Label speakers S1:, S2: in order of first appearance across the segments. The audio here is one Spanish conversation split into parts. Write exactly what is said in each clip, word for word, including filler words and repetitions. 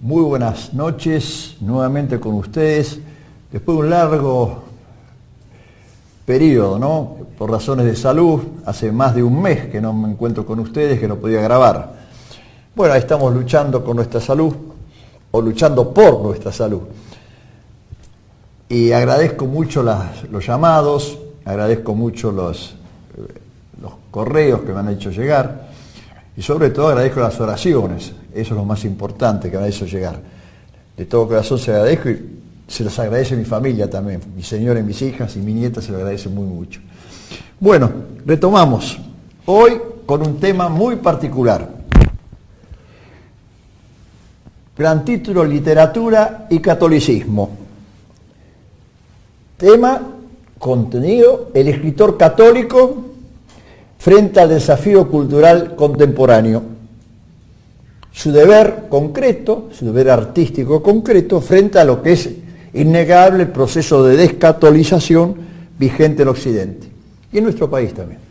S1: Muy buenas noches, nuevamente con ustedes, después de un largo periodo, ¿no? Por razones de salud, hace más de un mes que no me encuentro con ustedes, que no podía grabar. Bueno, ahí estamos luchando con nuestra salud, o luchando por nuestra salud. Y agradezco mucho las, los llamados, agradezco mucho los, los correos que me han hecho llegar, y sobre todo agradezco las oraciones, eso es lo más importante que me han hecho llegar. De todo corazón se agradezco y se los agradece mi familia también, mi señora y mis hijas y mi nieta se lo agradecen muy mucho. Bueno, retomamos hoy con un tema muy particular. Gran título: Literatura y Catolicismo. Tema, contenido: el escritor católico frente al desafío cultural contemporáneo. Su deber concreto, su deber artístico concreto, frente a lo que es innegable el proceso de descatolización vigente en Occidente y en nuestro país también.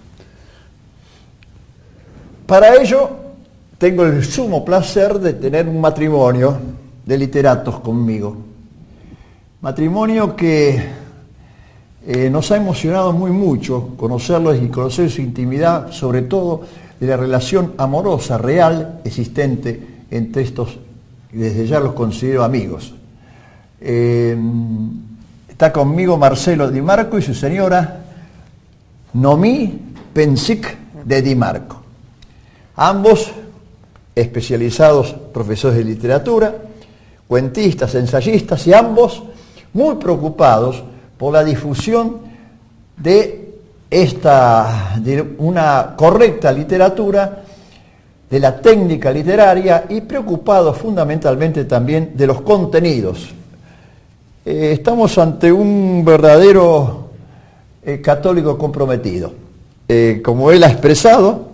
S1: Para ello, tengo el sumo placer de tener un matrimonio de literatos conmigo. Matrimonio que eh, nos ha emocionado muy mucho conocerlos y conocer su intimidad, sobre todo de la relación amorosa, real, existente entre estos, desde ya los considero amigos. Eh, está conmigo Marcelo Di Marco y su señora Noemí Pensic de Di Marco. Ambos especializados profesores de literatura, cuentistas, ensayistas, y ambos muy preocupados por la difusión de esta, de una correcta literatura, de la técnica literaria, y preocupados fundamentalmente también de los contenidos. Eh, estamos ante un verdadero eh, católico comprometido. Eh, como él ha expresado,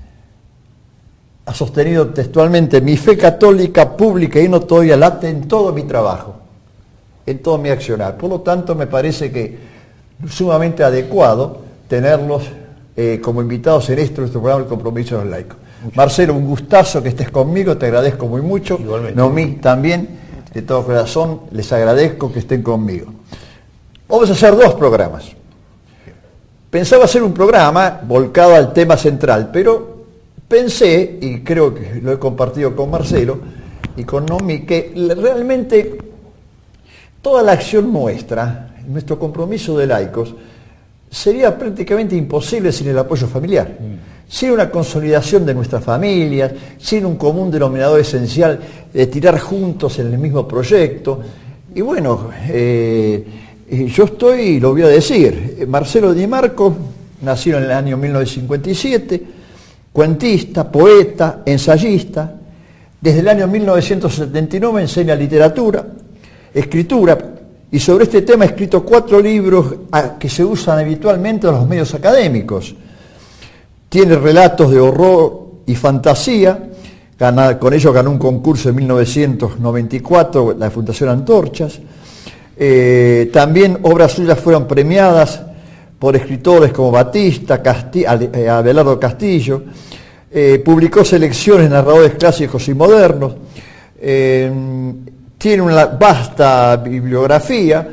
S1: ha sostenido textualmente: mi fe católica pública y notoria late en todo mi trabajo, en todo mi accionar. Por lo tanto, me parece que es sumamente adecuado tenerlos eh, como invitados en este nuestro programa El Compromiso de los Laicos. Marcelo, un gustazo que estés conmigo, te agradezco muy mucho. Igualmente. Noemí también, de todo corazón, les agradezco que estén conmigo. Vamos a hacer dos programas. Pensaba hacer un programa volcado al tema central, pero pensé, y creo que lo he compartido con Marcelo y con Noemí, que realmente toda la acción nuestra, nuestro compromiso de laicos, sería prácticamente imposible sin el apoyo familiar, mm. sin una consolidación de nuestras familias, sin un común denominador esencial de tirar juntos en el mismo proyecto. Y bueno, eh, yo estoy, lo voy a decir, Marcelo Di Marco, nacido en el año mil novecientos cincuenta y siete, cuentista, poeta, ensayista. Desde el año mil novecientos setenta y nueve enseña literatura, escritura, y sobre este tema ha escrito cuatro libros que se usan habitualmente en los medios académicos. Tiene relatos de horror y fantasía, gana, con ello ganó un concurso en mil novecientos noventa y cuatro, la Fundación Antorchas. Eh, también obras suyas fueron premiadas por escritores como Batista, Casti eh, Abelardo Castillo. Eh, publicó selecciones de narradores clásicos y modernos. Eh, Tiene una vasta bibliografía,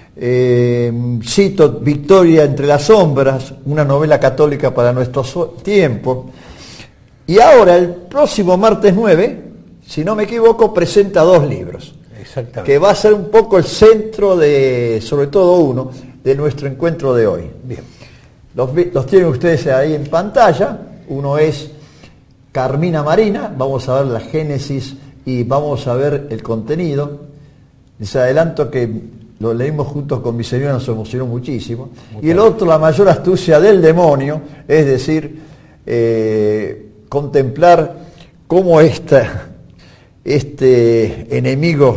S1: eh, cito Victoria entre las sombras, una novela católica para nuestros tiempos. Y ahora, el próximo martes nueve, si no me equivoco, presenta dos libros. Exactamente. Que va a ser un poco el centro de, sobre todo uno, de nuestro encuentro de hoy. Bien. Los, los tienen ustedes ahí en pantalla. Uno es Carmina Marina, vamos a ver la génesis y vamos a ver el contenido. Les adelanto que lo leímos juntos con mi señora, nos emocionó muchísimo. Muy y el otro, La mayor astucia del demonio, es decir, eh, contemplar cómo esta, este enemigo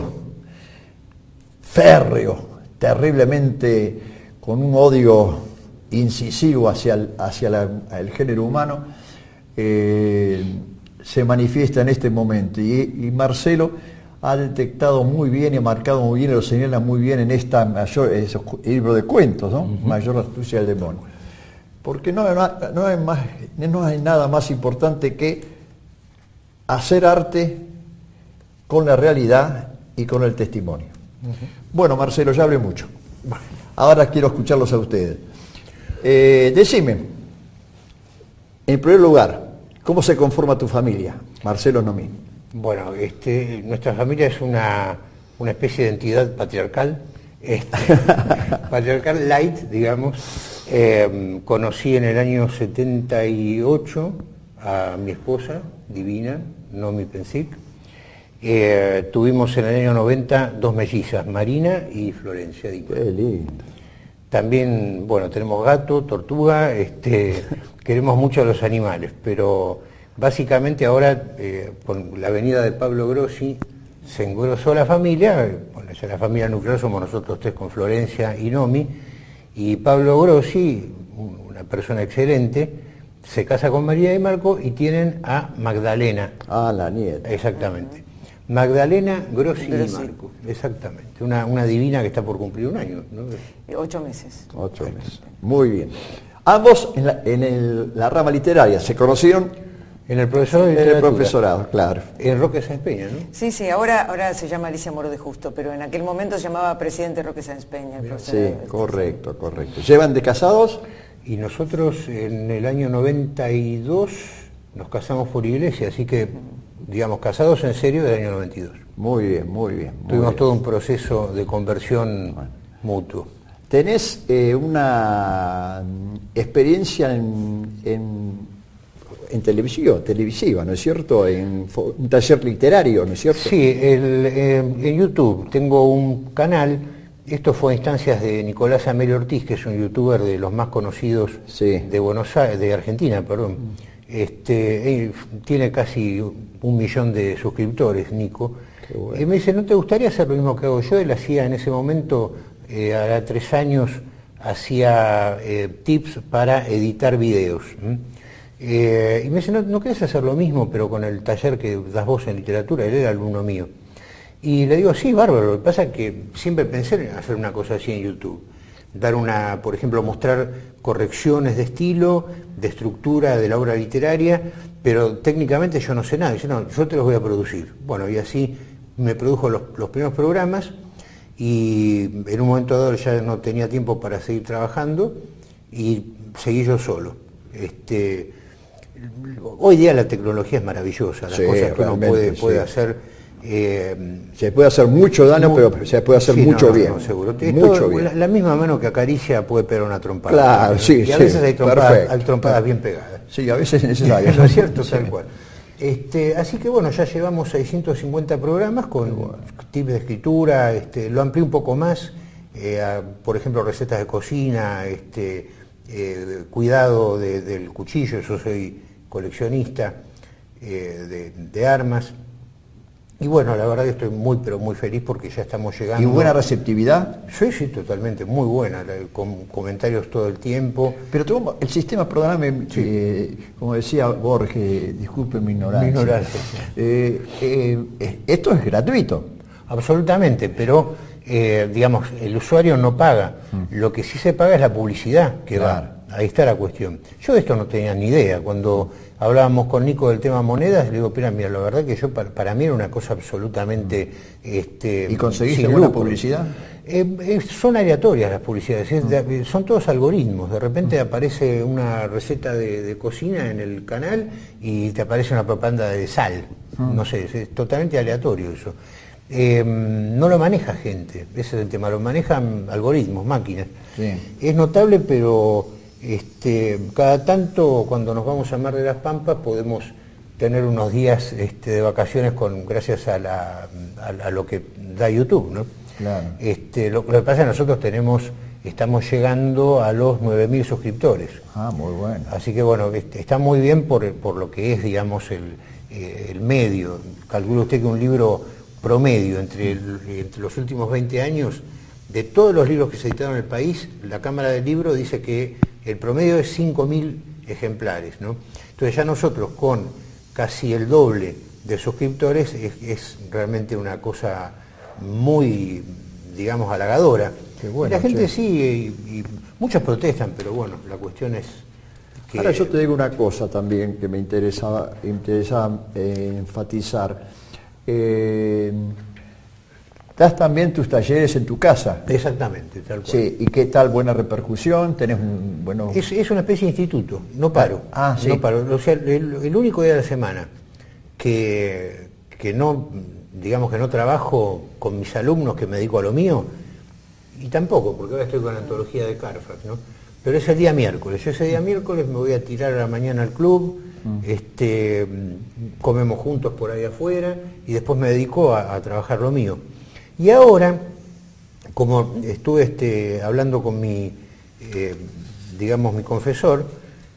S1: férreo, terriblemente con un odio incisivo hacia el, hacia la, el género humano, eh, se manifiesta en este momento, y, y Marcelo ha detectado muy bien y ha marcado muy bien, y lo señala muy bien en esta mayor, ese libro de cuentos, ¿no? Uh-huh. Mayor astucia del demonio. Porque no, no, no, hay más, no hay nada más importante que hacer arte con la realidad y con el testimonio. Uh-huh. Bueno, Marcelo, ya hablé mucho. Ahora quiero escucharlos a ustedes. Eh, decime, en primer lugar, ¿cómo se conforma tu familia? Marcelo Nomí.
S2: Bueno, este, nuestra familia es una, una especie de entidad patriarcal, este, patriarcal light, digamos. Eh, conocí en el año setenta y ocho a mi esposa, divina, Nomi Pensic. Eh, tuvimos en el año noventa dos mellizas, Marina y Florencia.
S1: Qué lindo.
S2: También, bueno, tenemos gato, tortuga, este, queremos mucho a los animales, pero básicamente ahora, eh, con la venida de Pablo Grossi, se engrosó la familia. Bueno, ya la familia nuclear somos nosotros tres con Florencia y Nomi, y Pablo Grossi, una persona excelente, se casa con María de Marco y tienen a Magdalena.
S1: Ah, la nieta.
S2: Exactamente. Magdalena Grossi y Marco, exactamente. Una, una divina que está por cumplir un año, ¿no?
S3: Ocho meses.
S1: Ocho meses. Muy bien. Ambos en la, en el, la rama literaria se conocieron
S2: en el profesorado de
S1: en el profesorado, claro.
S2: En Roque Sáenz Peña, ¿no?
S3: Sí, sí, ahora, ahora se llama Alicia Moro de Justo, pero en aquel momento se llamaba presidente Roque Sáenz Peña. El
S1: sí, de correcto, sí. correcto. ¿Llevan de casados?
S2: Y nosotros en el año noventa y dos nos casamos por iglesia, así que, digamos, casados en serio del año noventa y dos.
S1: Muy bien, muy bien. Muy
S2: Tuvimos
S1: bien.
S2: todo un proceso de conversión bueno. mutuo.
S1: ¿Tenés eh, una experiencia en, en, en televisión, televisiva, ¿no es cierto? En un taller literario, ¿no es cierto?
S2: Sí, el, eh, en YouTube tengo un canal. Esto fue a instancias de Nicolás Amelio Ortiz, que es un youtuber de los más conocidos sí. de Buenos Aires, de Argentina, perdón. Este, tiene casi un millón de suscriptores, Nico. Bueno. Y me dice, ¿no te gustaría hacer lo mismo que hago yo? Él hacía en ese momento, eh, a tres años, hacía eh, tips para editar videos. ¿Mm? Eh, y me dice, ¿no, ¿no querés hacer lo mismo, pero con el taller que das vos en literatura? Él era alumno mío. Y le digo, sí, bárbaro. Lo que pasa es que siempre pensé en hacer una cosa así en YouTube. Dar una, por ejemplo, mostrar correcciones de estilo, de estructura de la obra literaria, pero técnicamente yo no sé nada. Dice, no, yo te los voy a producir. Bueno, y así me produjo los, los primeros programas y en un momento dado ya no tenía tiempo para seguir trabajando y seguí yo solo. Este, hoy día la tecnología es maravillosa, las sí, cosas que uno puede, puede sí. hacer. Eh,
S1: se puede hacer mucho daño, muy, pero se puede hacer sí, mucho no, no, bien.
S2: No, seguro.
S1: Mucho
S2: todo,
S1: bien.
S2: La, la misma mano que acaricia puede pegar una trompada.
S1: Claro, sí,
S2: y a
S1: sí,
S2: veces hay trompadas, hay trompadas bien pegadas.
S1: Sí, a veces es necesario.
S2: ¿No es cierto? Sí. Tal cual. Este, así que bueno, ya llevamos seiscientos cincuenta programas con bueno. tips de escritura, este, lo amplié un poco más, eh, a, por ejemplo, recetas de cocina, este, eh, cuidado de, del cuchillo, yo soy coleccionista eh, de, de armas. Y bueno, la verdad que estoy muy, pero muy feliz porque ya estamos llegando...
S1: ¿Y buena receptividad?
S2: Sí, sí, totalmente, muy buena, con comentarios todo el tiempo.
S1: Pero tú, el sistema, perdóname, sí. eh, como decía Borges, disculpe mi ignorancia.
S2: Mi ignorancia. Sí.
S1: Eh, eh, esto es gratuito.
S2: Absolutamente, pero, eh, digamos, el usuario no paga. Mm. Lo que sí se paga es la publicidad que claro. va. Ahí está la cuestión. Yo de esto no tenía ni idea. Cuando hablábamos con Nico del tema monedas, le digo, mira, mira, la verdad que yo para, para mí era una cosa absolutamente... Este,
S1: ¿Y conseguiste buena publicidad?
S2: Eh, eh, son aleatorias las publicidades, es, de, son todos algoritmos. De repente aparece una receta de, de cocina en el canal y te aparece una propaganda de sal. Mm. No sé, es, es totalmente aleatorio eso. Eh, no lo maneja gente, ese es el tema, lo manejan algoritmos, máquinas. Sí. Es notable, pero... Este, cada tanto cuando nos vamos a Mar de las Pampas podemos tener unos días este, de vacaciones con gracias a, la, a, a lo que da YouTube, ¿no?
S1: Claro.
S2: Este, lo, lo que pasa es que nosotros tenemos, estamos llegando a los nueve mil suscriptores.
S1: Ah, muy bueno.
S2: Así que bueno, este, está muy bien por, por lo que es, digamos, el, eh, el medio. Calcula usted que un libro promedio entre, el, entre los últimos veinte años, de todos los libros que se editaron en el país, la Cámara del Libro dice que el promedio es cinco mil ejemplares, ¿no? Entonces ya nosotros con casi el doble de suscriptores es, es realmente una cosa muy, digamos, halagadora. Qué bueno, la gente che. sigue y, y muchos protestan, pero bueno, la cuestión es que...
S1: Ahora yo te digo una cosa también que me interesaba, interesaba eh, enfatizar. eh, das también tus talleres en tu casa.
S2: Exactamente, tal cual.
S1: Sí, ¿y qué tal? ¿Buena repercusión? ¿Tenés un bueno...?
S2: Es, es una especie de instituto, no paro.
S1: Ah, sí.
S2: No paro. O sea, el, el único día de la semana que, que no, digamos que no trabajo con mis alumnos, que me dedico a lo mío, y tampoco, porque ahora estoy con la antología de Carfax, ¿no? Pero es el día miércoles. Yo ese día miércoles me voy a tirar a la mañana al club, mm. este, comemos juntos por ahí afuera, y después me dedico a, a trabajar lo mío. Y ahora, como estuve este, hablando con mi, eh, digamos, mi confesor,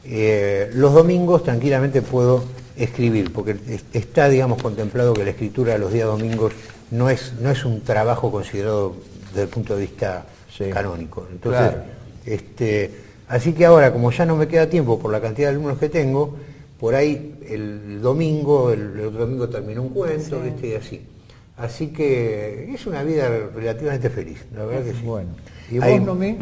S2: eh, los domingos tranquilamente puedo escribir, porque está, digamos, contemplado que la escritura los días domingos no es, no es un trabajo considerado desde el punto de vista sí. canónico. Entonces, claro. este, así que ahora, como ya no me queda tiempo por la cantidad de alumnos que tengo, por ahí el domingo, el, el otro domingo termino un cuento, sí. ¿viste? Y así. Así que es una vida relativamente feliz, la verdad que sí.
S1: Bueno. ¿Y vos, Noemí?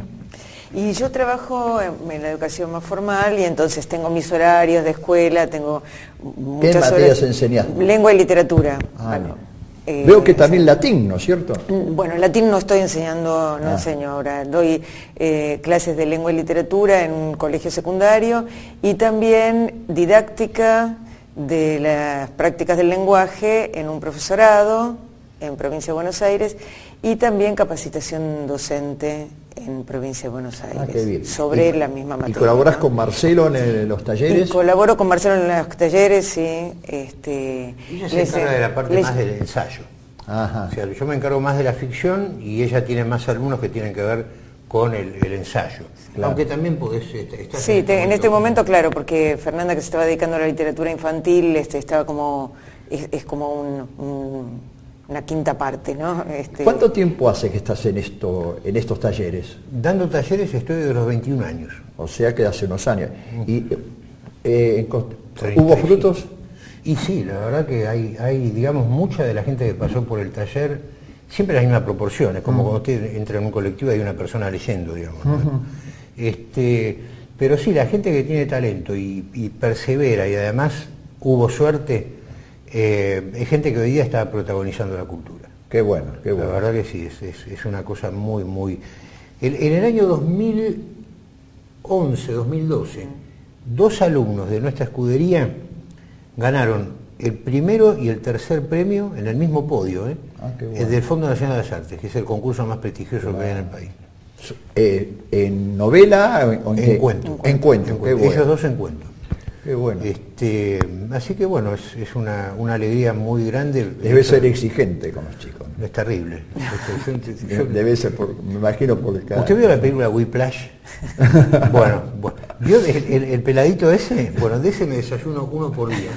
S3: Y yo trabajo en, en la educación más formal y entonces tengo mis horarios de escuela, tengo muchas
S1: ¿Qué materias
S3: horas,
S1: enseñás?
S3: Lengua y literatura.
S1: Ah, bueno, eh, veo que también latín, ¿no es cierto?
S3: Bueno, latín no estoy enseñando, no ah. enseño ahora. Doy eh, clases de lengua y literatura en un colegio secundario y también didáctica de las prácticas del lenguaje en un profesorado en Provincia de Buenos Aires y también capacitación docente en Provincia de Buenos Aires,
S1: ah, qué bien.
S3: sobre
S1: y,
S3: la misma materia.
S1: ¿Y colaborás
S3: ¿no?
S1: con Marcelo en, el, en los talleres?
S3: Y colaboro con Marcelo en los talleres, sí. Este,
S2: ella se encarga de la parte les... más del ensayo.
S1: Ajá.
S2: O sea, yo me encargo más de la ficción y ella tiene más alumnos que tienen que ver con el, el ensayo. Claro. Aunque también podés estar...
S3: Sí, en, te, en este momento, claro, porque Fernanda, que se estaba dedicando a la literatura infantil, este, estaba como... es, es como un... un una quinta parte, ¿no? Este...
S1: ¿Cuánto tiempo hace que estás en esto, en estos talleres?
S2: Dando talleres estoy desde los veintiún años.
S1: O sea que hace unos años. ¿Y eh, hubo frutos?
S2: Y sí, la verdad que hay, hay, digamos, mucha de la gente que pasó por el taller, siempre las mismas proporciones, como uh-huh. cuando usted entra en un colectivo y hay una persona leyendo, digamos. ¿no? Uh-huh. este, pero sí, la gente que tiene talento y, y persevera y además hubo suerte, Eh, hay gente que hoy día está protagonizando la cultura.
S1: Qué bueno, qué bueno.
S2: La verdad que sí, es, es, es una cosa muy, muy... El, en el año dos mil once, dos mil doce, dos alumnos de nuestra escudería ganaron el primero y el tercer premio en el mismo podio, ¿eh? Ah, qué bueno. El del Fondo Nacional de las Artes, que es el concurso más prestigioso claro. que hay en el país.
S1: Eh, ¿En novela o en,
S2: en cuento?
S1: En cuento, en cuento.
S2: Ellos dos en cuento.
S1: Qué bueno.
S2: Este, así que bueno, es, es una, una alegría muy grande.
S1: Debe Esto, ser exigente con los chicos.
S2: ¿no? Es terrible. Este, yo,
S1: Debe ser, por, me imagino por cada...
S2: ¿Usted vio la película Whiplash? bueno, bueno, ¿vio el, el, el peladito ese? Bueno, de ese me desayuno uno por día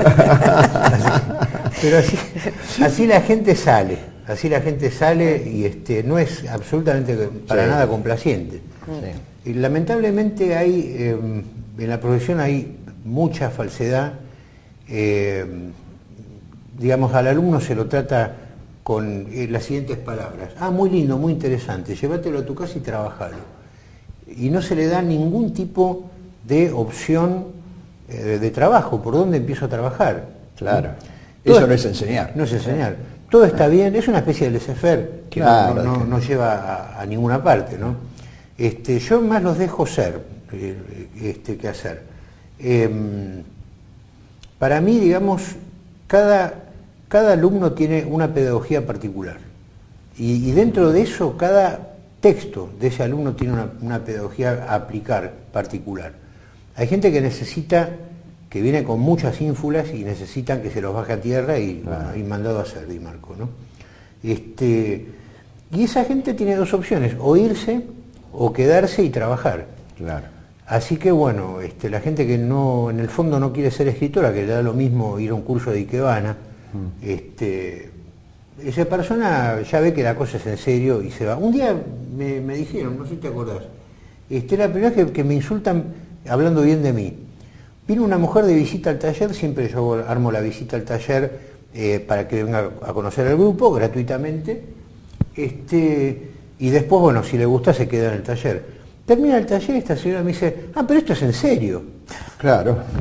S2: más. Pero así, así la gente sale, así la gente sale y este, no es absolutamente para sí. nada complaciente. Sí. Y lamentablemente hay, eh, en la profesión hay mucha falsedad, eh, digamos, al alumno se lo trata con eh, las siguientes palabras: ah, muy lindo, muy interesante, llévatelo a tu casa y trabajalo. Y no se le da ningún tipo de opción eh, de, de trabajo, por dónde empiezo a trabajar.
S1: Claro, eso no es enseñar.
S2: No es enseñar. Todo está bien, es una especie de laissez-faire que claro, no, no, no lleva a, a ninguna parte, ¿no? Este, yo más los dejo ser eh, este, que hacer. Eh, para mí, digamos, cada, cada alumno tiene una pedagogía particular y, y dentro de eso cada texto de ese alumno tiene una, una pedagogía a aplicar particular. Hay gente que necesita, que viene con muchas ínfulas y necesitan que se los baje a tierra y, claro. bueno, y mandado a hacer, Di Marco, ¿no? Este, y esa gente tiene dos opciones: o irse o quedarse y trabajar.
S1: Claro.
S2: Así que bueno, este, la gente que no, en el fondo no quiere ser escritora, que le da lo mismo ir a un curso de Ikebana, mm. este, esa persona ya ve que la cosa es en serio y se va. Un día me, me dijeron, no sé si te acordás, este, la primera vez que, que me insultan hablando bien de mí. Vino una mujer de visita al taller, siempre yo armo la visita al taller eh, para que venga a conocer al grupo gratuitamente, este, y después, bueno, si le gusta se queda en el taller. Termina el taller, esta señora me dice, ah, pero esto es en serio.
S1: Claro.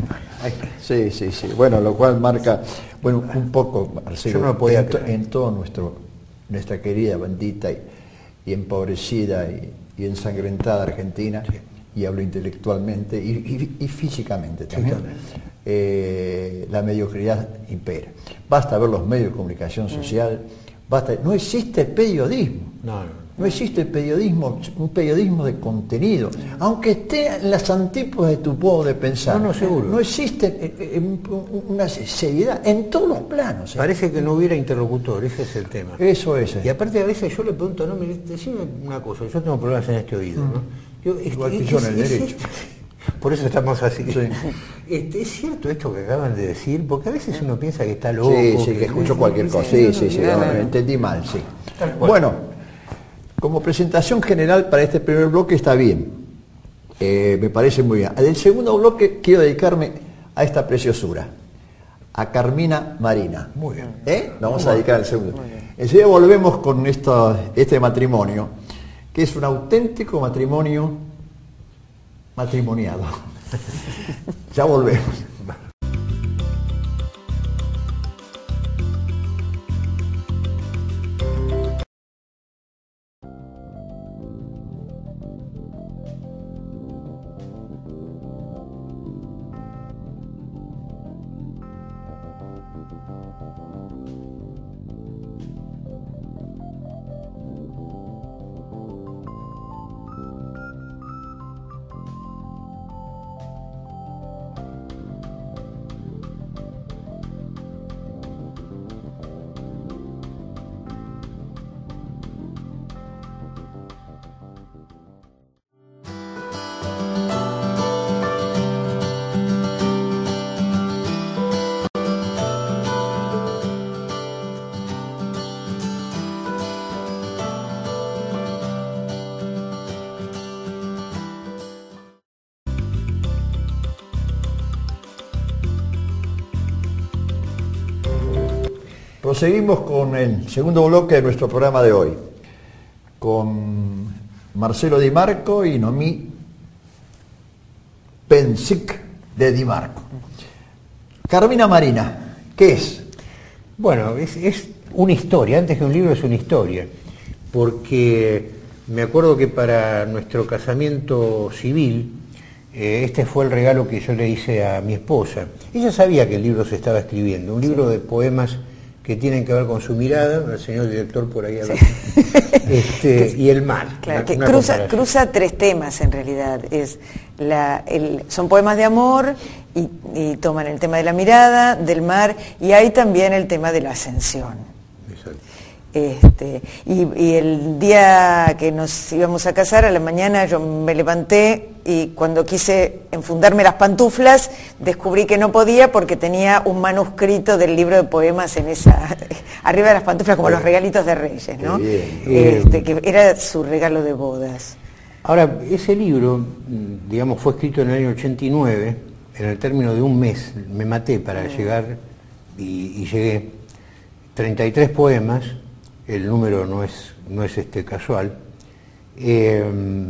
S1: Sí, sí, sí. Bueno, lo cual marca, bueno, un poco, Marcelo,
S2: Yo no podía
S1: en, to,
S2: creer.
S1: en todo nuestro, nuestra querida, bendita y, y empobrecida y, y ensangrentada Argentina, sí. Y hablo intelectualmente y, y, y físicamente también, sí, también. Eh, la mediocridad impera. Basta ver los medios de comunicación social, mm. basta, no existe periodismo. No, no. No existe el periodismo, un periodismo de contenido, aunque esté en las antípodas de tu modo de pensar.
S2: No, no, seguro.
S1: No existe eh, eh, una seriedad en todos los planos. ¿eh?
S2: Parece que no hubiera interlocutor, ese es el tema.
S1: Eso es.
S2: Y aparte a veces yo le pregunto, no, me decime una cosa, yo tengo problemas en este oído, ¿no? Yo, este,
S1: Igual que yo en el
S2: es,
S1: derecho.
S2: Es, por eso estamos así. Sí. Este, ¿Es cierto esto que acaban de decir? Porque a veces uno piensa que está loco.
S1: Sí, sí, que, que escuchó cualquier cosa. Sí, sí, sí, no, no, no, entendí mal, sí. Bueno. Como presentación general para este primer bloque está bien, eh, me parece muy bien. Del segundo bloque quiero dedicarme a esta preciosura, a Carmina Marina.
S2: Muy bien.
S1: ¿Eh? Nos vamos a dedicar al segundo. Enseguida volvemos con esto, este matrimonio, que es un auténtico matrimonio matrimoniado. Ya volvemos. Proseguimos con el segundo bloque de nuestro programa de hoy, con Marcelo Di Marco y Noemí Pensic de Di Marco. Carmina Marina, ¿qué es?
S2: Bueno, es, es una historia, antes que un libro es una historia, porque me acuerdo que para nuestro casamiento civil, eh, este fue el regalo que yo le hice a mi esposa. Ella sabía que el libro se estaba escribiendo, un libro de poemas que tienen que ver con su mirada, el señor director por ahí abajo, sí. este, y el mar.
S3: Claro, una, que una cruza, cruza tres temas en realidad. Es la, el, son poemas de amor y, y toman el tema de la mirada, del mar, y hay también el tema de la ascensión. Exacto. Este, y, y el día que nos íbamos a casar, a la mañana yo me levanté y cuando quise enfundarme las pantuflas descubrí que no podía porque tenía un manuscrito del libro de poemas en esa arriba de las pantuflas, como los regalitos de Reyes, ¿no?
S1: Bien,
S3: este, que era su regalo de bodas.
S2: Ahora, ese libro, digamos, fue escrito en el año ochenta y nueve, en el término de un mes me maté para mm. llegar y, y llegué, treinta y tres poemas. El número no es, no es este casual, eh,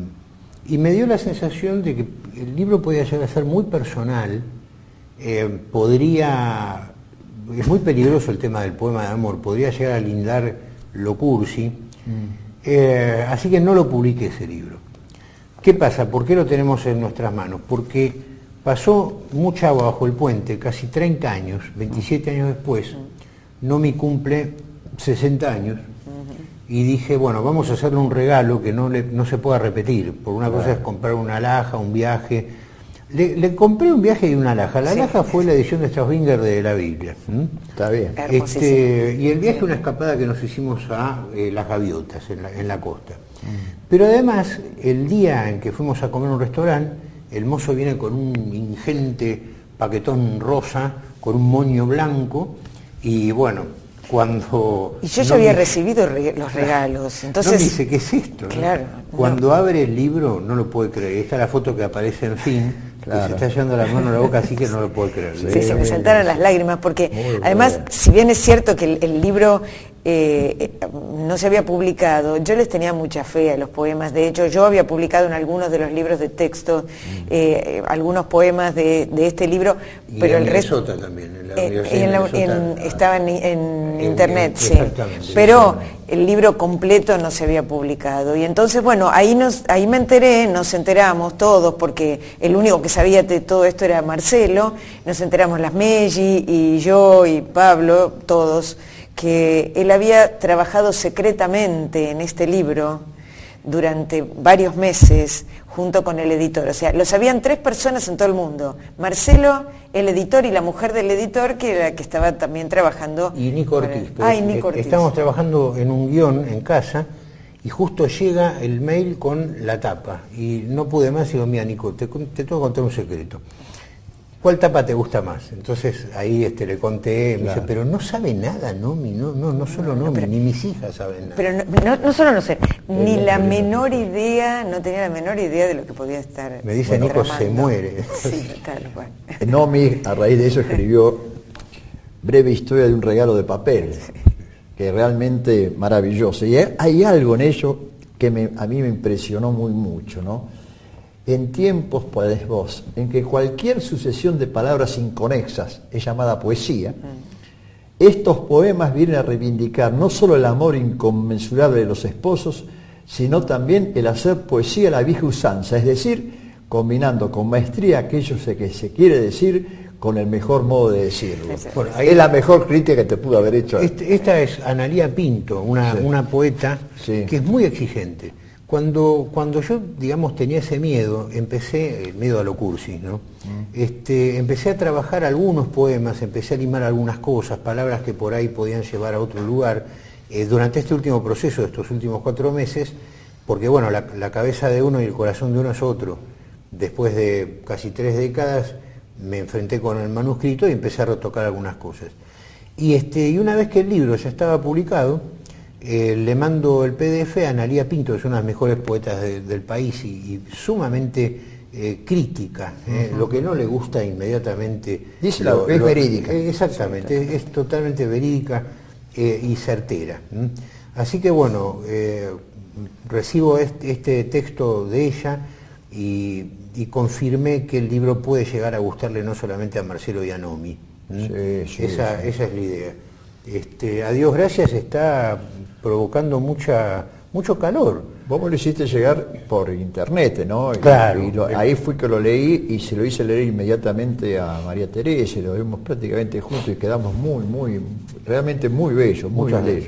S2: y me dio la sensación de que el libro podía llegar a ser muy personal, eh, podría, es muy peligroso el tema del poema de amor, podría llegar a lindar lo cursi, mm. eh, así que no lo publiqué ese libro. ¿Qué pasa? ¿Por qué lo tenemos en nuestras manos? Porque pasó mucha agua bajo el puente, casi treinta años, veintisiete años después, no me cumple sesenta años, uh-huh. Y dije, bueno, vamos a hacerle un regalo que no, le, no se pueda repetir, por una cosa es comprar una alhaja, un viaje. Le, le compré un viaje y una alhaja. La sí. alhaja fue la edición de Straubinger de la Biblia. ¿Mm?
S1: Está bien.
S2: Este, y el viaje una escapada que nos hicimos a eh, las gaviotas, en la, en la costa. Uh-huh. Pero además, el día en que fuimos a comer a un restaurante, el mozo viene con un ingente paquetón rosa, con un moño blanco, y bueno, cuando...
S3: Y yo ya no había me... recibido re los regalos, entonces...
S2: No me dice, ¿qué es esto?
S3: Claro.
S2: ¿No? Cuando no. abre el libro, no lo puede creer. Esta es la foto que aparece en fin, claro. Que se está llevando la mano a la boca, así que no lo puede creer.
S3: Sí, sí, se me saltaron las lágrimas, porque muy además, bien. Si bien es cierto que el, el libro eh, no se había publicado. Yo les tenía mucha fe a los poemas, de hecho yo había publicado en algunos de los libros de texto mm. eh, algunos poemas de, de este libro,
S2: y
S3: pero
S2: en
S3: el resto
S2: también, en la
S3: eh, en la, en, estaba en, en, en internet,
S2: en,
S3: sí, pero el libro completo no se había publicado, y entonces bueno, ahí nos ahí me enteré, nos enteramos todos, porque el único que sabía de todo esto era Marcelo, nos enteramos las Melli y yo y Pablo, todos, que él había trabajado secretamente en este libro durante varios meses junto con el editor. O sea, lo sabían tres personas en todo el mundo: Marcelo, el editor y la mujer del editor, que era la que estaba también trabajando.
S2: Y Nico Ortiz.
S3: Para... Ah, y Nico Ortiz.
S2: Estamos trabajando en un guión en casa y justo llega el mail con la tapa. Y no pude más y digo, mira Nico, te, te tengo que contar un secreto. ¿Cuál tapa te gusta más? Entonces ahí este, le conté, me claro. dice, pero no sabe nada, Nomi, no, no, no solo Nomi, no, ni mis hijas saben nada.
S3: Pero no, no, no solo no sé, ni la menor idea, no tenía la menor idea de lo que podía estar.
S2: Me dice Nico, tramando. Se muere.
S3: Sí, tal cual.
S1: Nomi, a raíz de eso, escribió Breve historia de un regalo de papel, sí. que es realmente maravilloso. Y hay algo en ello que me, a mí me impresionó muy mucho, ¿no? En tiempos, podés vos, en que cualquier sucesión de palabras inconexas es llamada poesía, mm. estos poemas vienen a reivindicar no solo el amor inconmensurable de los esposos, sino también el hacer poesía a la vieja usanza, es decir, combinando con maestría aquello que se quiere decir con el mejor modo de decirlo. Bueno, ahí es la mejor crítica que te pudo haber hecho.
S2: Este, esta es Analía Pinto, una, sí. una poeta sí. que es muy exigente. Cuando, cuando yo, digamos, tenía ese miedo, empecé, el miedo a lo cursi, ¿no? Mm. Este, empecé a trabajar algunos poemas, empecé a limar algunas cosas, palabras que por ahí podían llevar a otro lugar, eh, durante este último proceso, de estos últimos cuatro meses, porque bueno, la, la cabeza de uno y el corazón de uno es otro. Después de casi tres décadas me enfrenté con el manuscrito y empecé a retocar algunas cosas. Y, este, y una vez que el libro ya estaba publicado, Eh, le mando el P D F a Analía Pinto, que es una de las mejores poetas de, del país y, y sumamente eh, crítica, eh, uh-huh. lo que no le gusta inmediatamente.
S1: Dice lo, es lo, verídica.
S2: Eh, exactamente, es, es totalmente verídica eh, y certera. ¿m? Así que bueno, eh, recibo este, este texto de ella y, y confirmé que el libro puede llegar a gustarle no solamente a Marcelo y a Nomi. Sí, sí, esa, sí. esa es la idea. Este, a Dios gracias está provocando mucha mucho calor.
S1: Vos me lo hiciste llegar por internet, ¿no?
S2: Claro.
S1: Y lo, ahí fui que lo leí y se lo hice leer inmediatamente a María Teresa, y lo vimos prácticamente juntos y quedamos muy, muy, realmente muy bellos, muy bellos.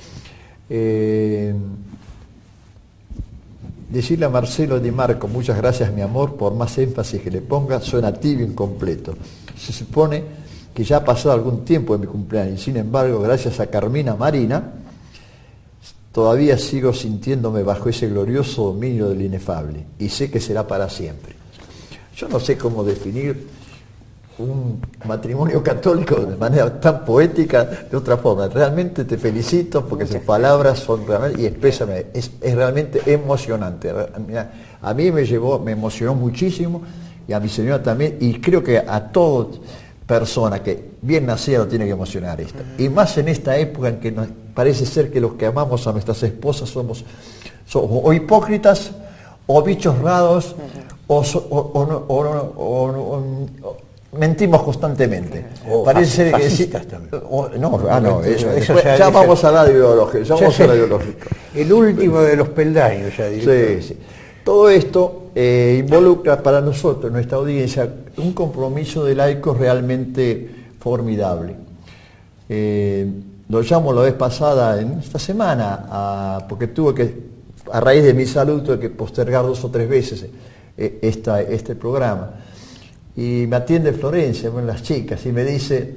S1: Eh, decirle a Marcelo Di Marco, muchas gracias mi amor, por más énfasis que le ponga, suena tibio e incompleto. Se supone que ya ha pasado algún tiempo de mi cumpleaños, sin embargo, gracias a Carmina Marina, todavía sigo sintiéndome bajo ese glorioso dominio del inefable, y sé que será para siempre. Yo no sé cómo definir un matrimonio católico de manera tan poética, de otra forma. Realmente te felicito porque sus palabras son realmente, y exprésame, es, es realmente emocionante. A mí me llevó, me emocionó muchísimo, y a mi señora también, y creo que a todos persona que bien nacida lo tiene que emocionar esto. Y más en esta época en que nos parece ser que los que amamos a nuestras esposas somos, somos o hipócritas, o bichos raros, o, o, o, o, o, o mentimos constantemente.
S2: O
S1: parece ser que sí, o, no, ah, no, eso, eso ya, ya vamos a la ideológica, ya vamos a la ideológica.
S2: El último de los peldaños ya
S1: sí, sí. Todo esto eh, involucra para nosotros, nuestra audiencia, un compromiso de laicos realmente formidable. Eh, lo llamo la vez pasada, en esta semana, a, porque tuve que, a raíz de mi salud, tuve que postergar dos o tres veces eh, esta, este programa. Y me atiende Florencia, bueno, las chicas, y me dice,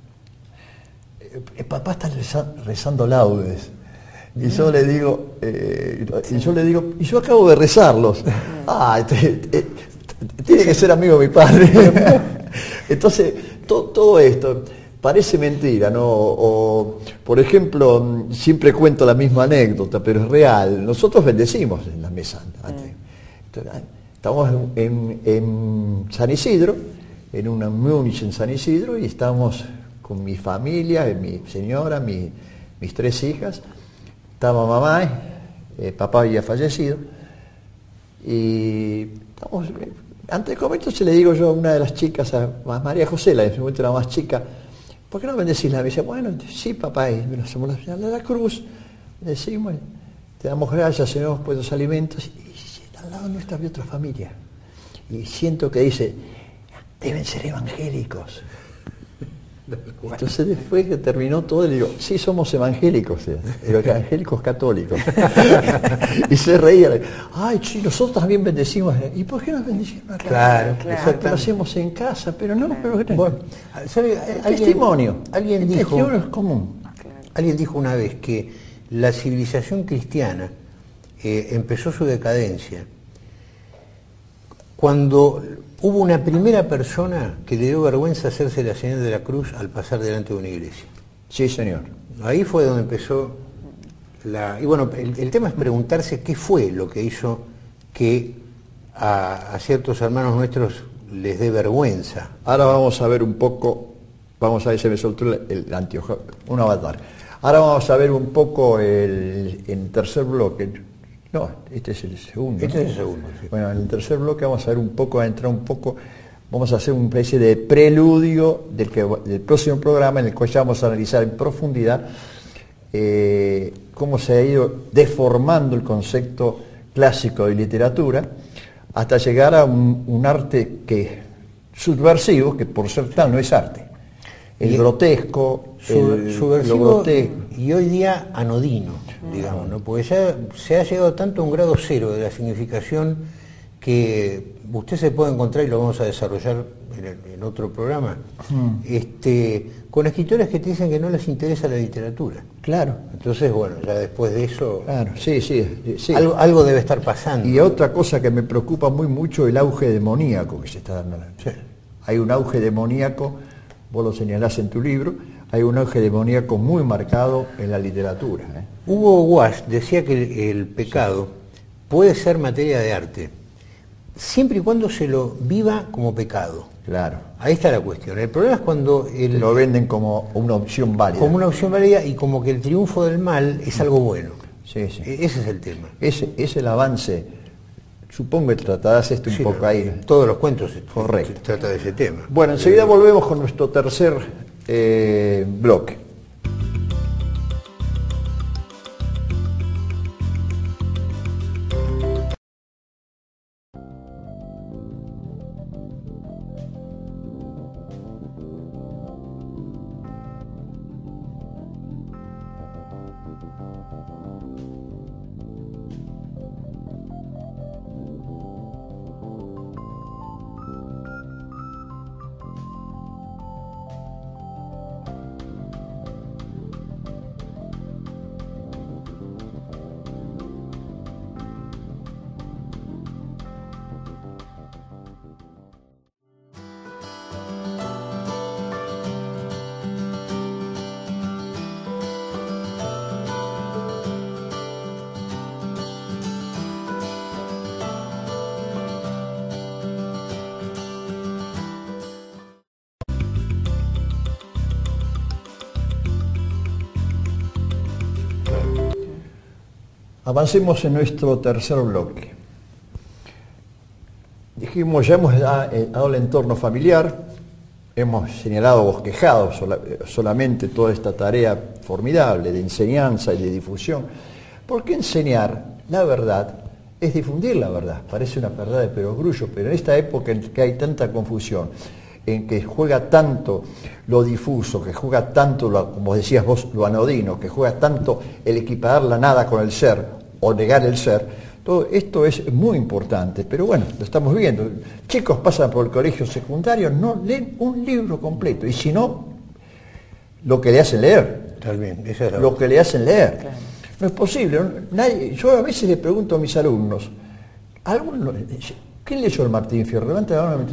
S1: eh, papá está rezando, rezando laudes. Y yo le digo, eh, y yo le digo, y yo acabo de rezarlos. Ah, te, te, te, tiene que ser amigo de mi padre. Entonces, to, todo esto parece mentira, ¿no? O, por ejemplo, siempre cuento la misma anécdota, pero es real. Nosotros bendecimos en la mesa. Estamos en, en San Isidro, en una Múnich en San Isidro, y estamos con mi familia, mi señora, mi mis tres hijas, estaba mamá, eh, papá había fallecido, y estamos, antes de comer entonces le digo yo a una de las chicas, a María José, la en ese momento era más chica, ¿por qué no bendecís la? Me dice, bueno, sí papá, y bueno, somos la señal de la cruz, decimos, te damos gracias, Señor, por los alimentos, y, y al lado nuestra había otra familia, y siento que dice, deben ser evangélicos. Entonces después que terminó todo, le digo, sí somos evangélicos, ¿eh? evangélicos católicos. Y se reía, ay, sí, nosotros también bendecimos. ¿Y por qué nos bendecimos acá?
S2: Claro,
S3: claro.
S1: Lo hacemos en casa, pero no,
S3: Claro.
S1: pero
S2: Bueno, ¿sabe?
S1: el
S2: Alguien-
S1: testimonio.
S2: Alguien
S1: el
S2: dijo,
S1: testimonio es común.
S2: alguien dijo una vez que la civilización cristiana eh, empezó su decadencia cuando hubo una primera persona que le dio vergüenza hacerse la señal de la cruz al pasar delante de una iglesia.
S1: Sí, señor.
S2: Ahí fue donde empezó la... Y bueno, el, el tema es preguntarse qué fue lo que hizo que a, a ciertos hermanos nuestros les dé vergüenza.
S1: Ahora vamos a ver un poco, vamos a ver, se me soltó el, el anteojo, un avatar. Ahora vamos a ver un poco el, en tercer bloque. No, este es el segundo.
S2: Este
S1: ¿no?
S2: es el segundo, sí.
S1: Bueno, en el tercer bloque vamos a ver un poco, a entrar un poco, vamos a hacer una especie de preludio del, que, del próximo programa en el cual ya vamos a analizar en profundidad eh, cómo se ha ido deformando el concepto clásico de literatura hasta llegar a un, un arte que subversivo, que por ser tal no es arte. El
S2: Y-
S1: grotesco,
S2: Su-
S1: el,
S2: subversivo
S1: lo grotesco.
S2: y hoy día anodino, digamos, ¿no? Porque ya se ha llegado tanto a un grado cero de la significación que usted se puede encontrar, y lo vamos a desarrollar en, el- en otro programa, este, con escritores que te dicen que no les interesa la literatura.
S1: Claro,
S2: Entonces, bueno, ya después de eso,
S1: claro, sí, sí, sí.
S2: algo, algo debe estar pasando.
S1: Y otra cosa que me preocupa muy mucho, el auge demoníaco que se está dando.
S2: Sí.
S1: Hay un auge demoníaco, vos lo señalás en tu libro, hay un auge demoníaco muy marcado en la literatura. ¿eh?
S2: Hugo Walsh decía que el, el pecado puede ser materia de arte, siempre y cuando se lo viva como pecado.
S1: Claro.
S2: Ahí está la cuestión. El problema es cuando el,
S1: Lo venden como una opción válida.
S2: como una opción válida y como que el triunfo del mal es algo bueno.
S1: Sí, sí.
S2: E- Ese es el tema.
S1: Ese es el avance. Supongo que tratarás esto un
S2: Sí,
S1: poco
S2: no,
S1: ahí.
S2: Todos los cuentos se,
S1: Correcto.
S2: se trata de ese tema.
S1: Bueno, enseguida volvemos con nuestro tercer eh, bloque. Avancemos en nuestro tercer bloque. Dijimos, ya hemos dado el entorno familiar, hemos señalado, bosquejado sola, solamente toda esta tarea formidable de enseñanza y de difusión. Porque enseñar la verdad es difundir la verdad. Parece una verdad de perogrullo, pero en esta época en que hay tanta confusión, en que juega tanto lo difuso, que juega tanto, lo, como decías vos, lo anodino, que juega tanto el equiparar la nada con el ser o negar el ser, todo esto es muy importante, pero bueno, lo estamos viendo. Chicos pasan por el colegio secundario, no leen un libro completo, y si no, lo que le hacen leer.
S2: También, esa es la
S1: Lo que le hacen leer. Claro. No es posible. ¿no? Nadie, yo a veces le pregunto a mis alumnos, ¿alguno, ¿quién leyó el Martín Fierro? Levanta la mano.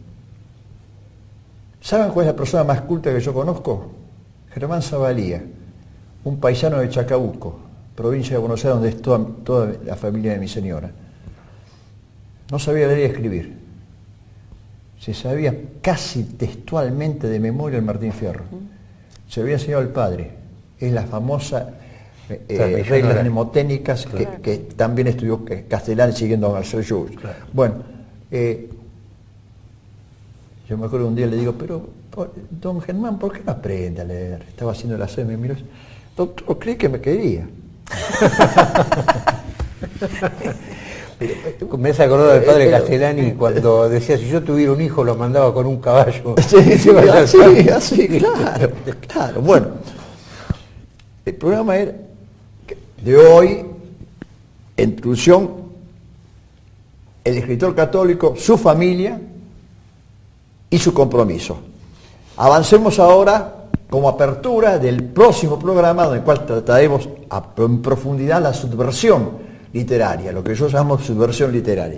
S1: ¿Saben cuál es la persona más culta que yo conozco? Germán Zavalía, un paisano de Chacabuco, provincia de Buenos Aires, donde es toda, toda la familia de mi señora. No sabía leer y escribir. Se sabía casi textualmente de memoria el Martín Fierro. Se había enseñado al padre. es la famosa eh, reglas mnemotécnicas, claro, que, que también estudió Castellani siguiendo a Marcel Joules. Claro. Bueno, eh, yo me acuerdo un día le digo, pero por, don Germán, ¿por qué no aprende a leer? Estaba haciendo la sed, me miró, doctor, ¿cree que me quería?
S2: Me has acordado del padre Castellani cuando decía, si yo tuviera un hijo lo mandaba con un caballo.
S1: Sí, sí, así, así, claro, claro. Bueno, el programa era de hoy, introducción, el escritor católico, su familia y su compromiso. Avancemos ahora como apertura del próximo programa, en el cual trataremos a, en profundidad la subversión literaria, lo que yo llamo subversión literaria.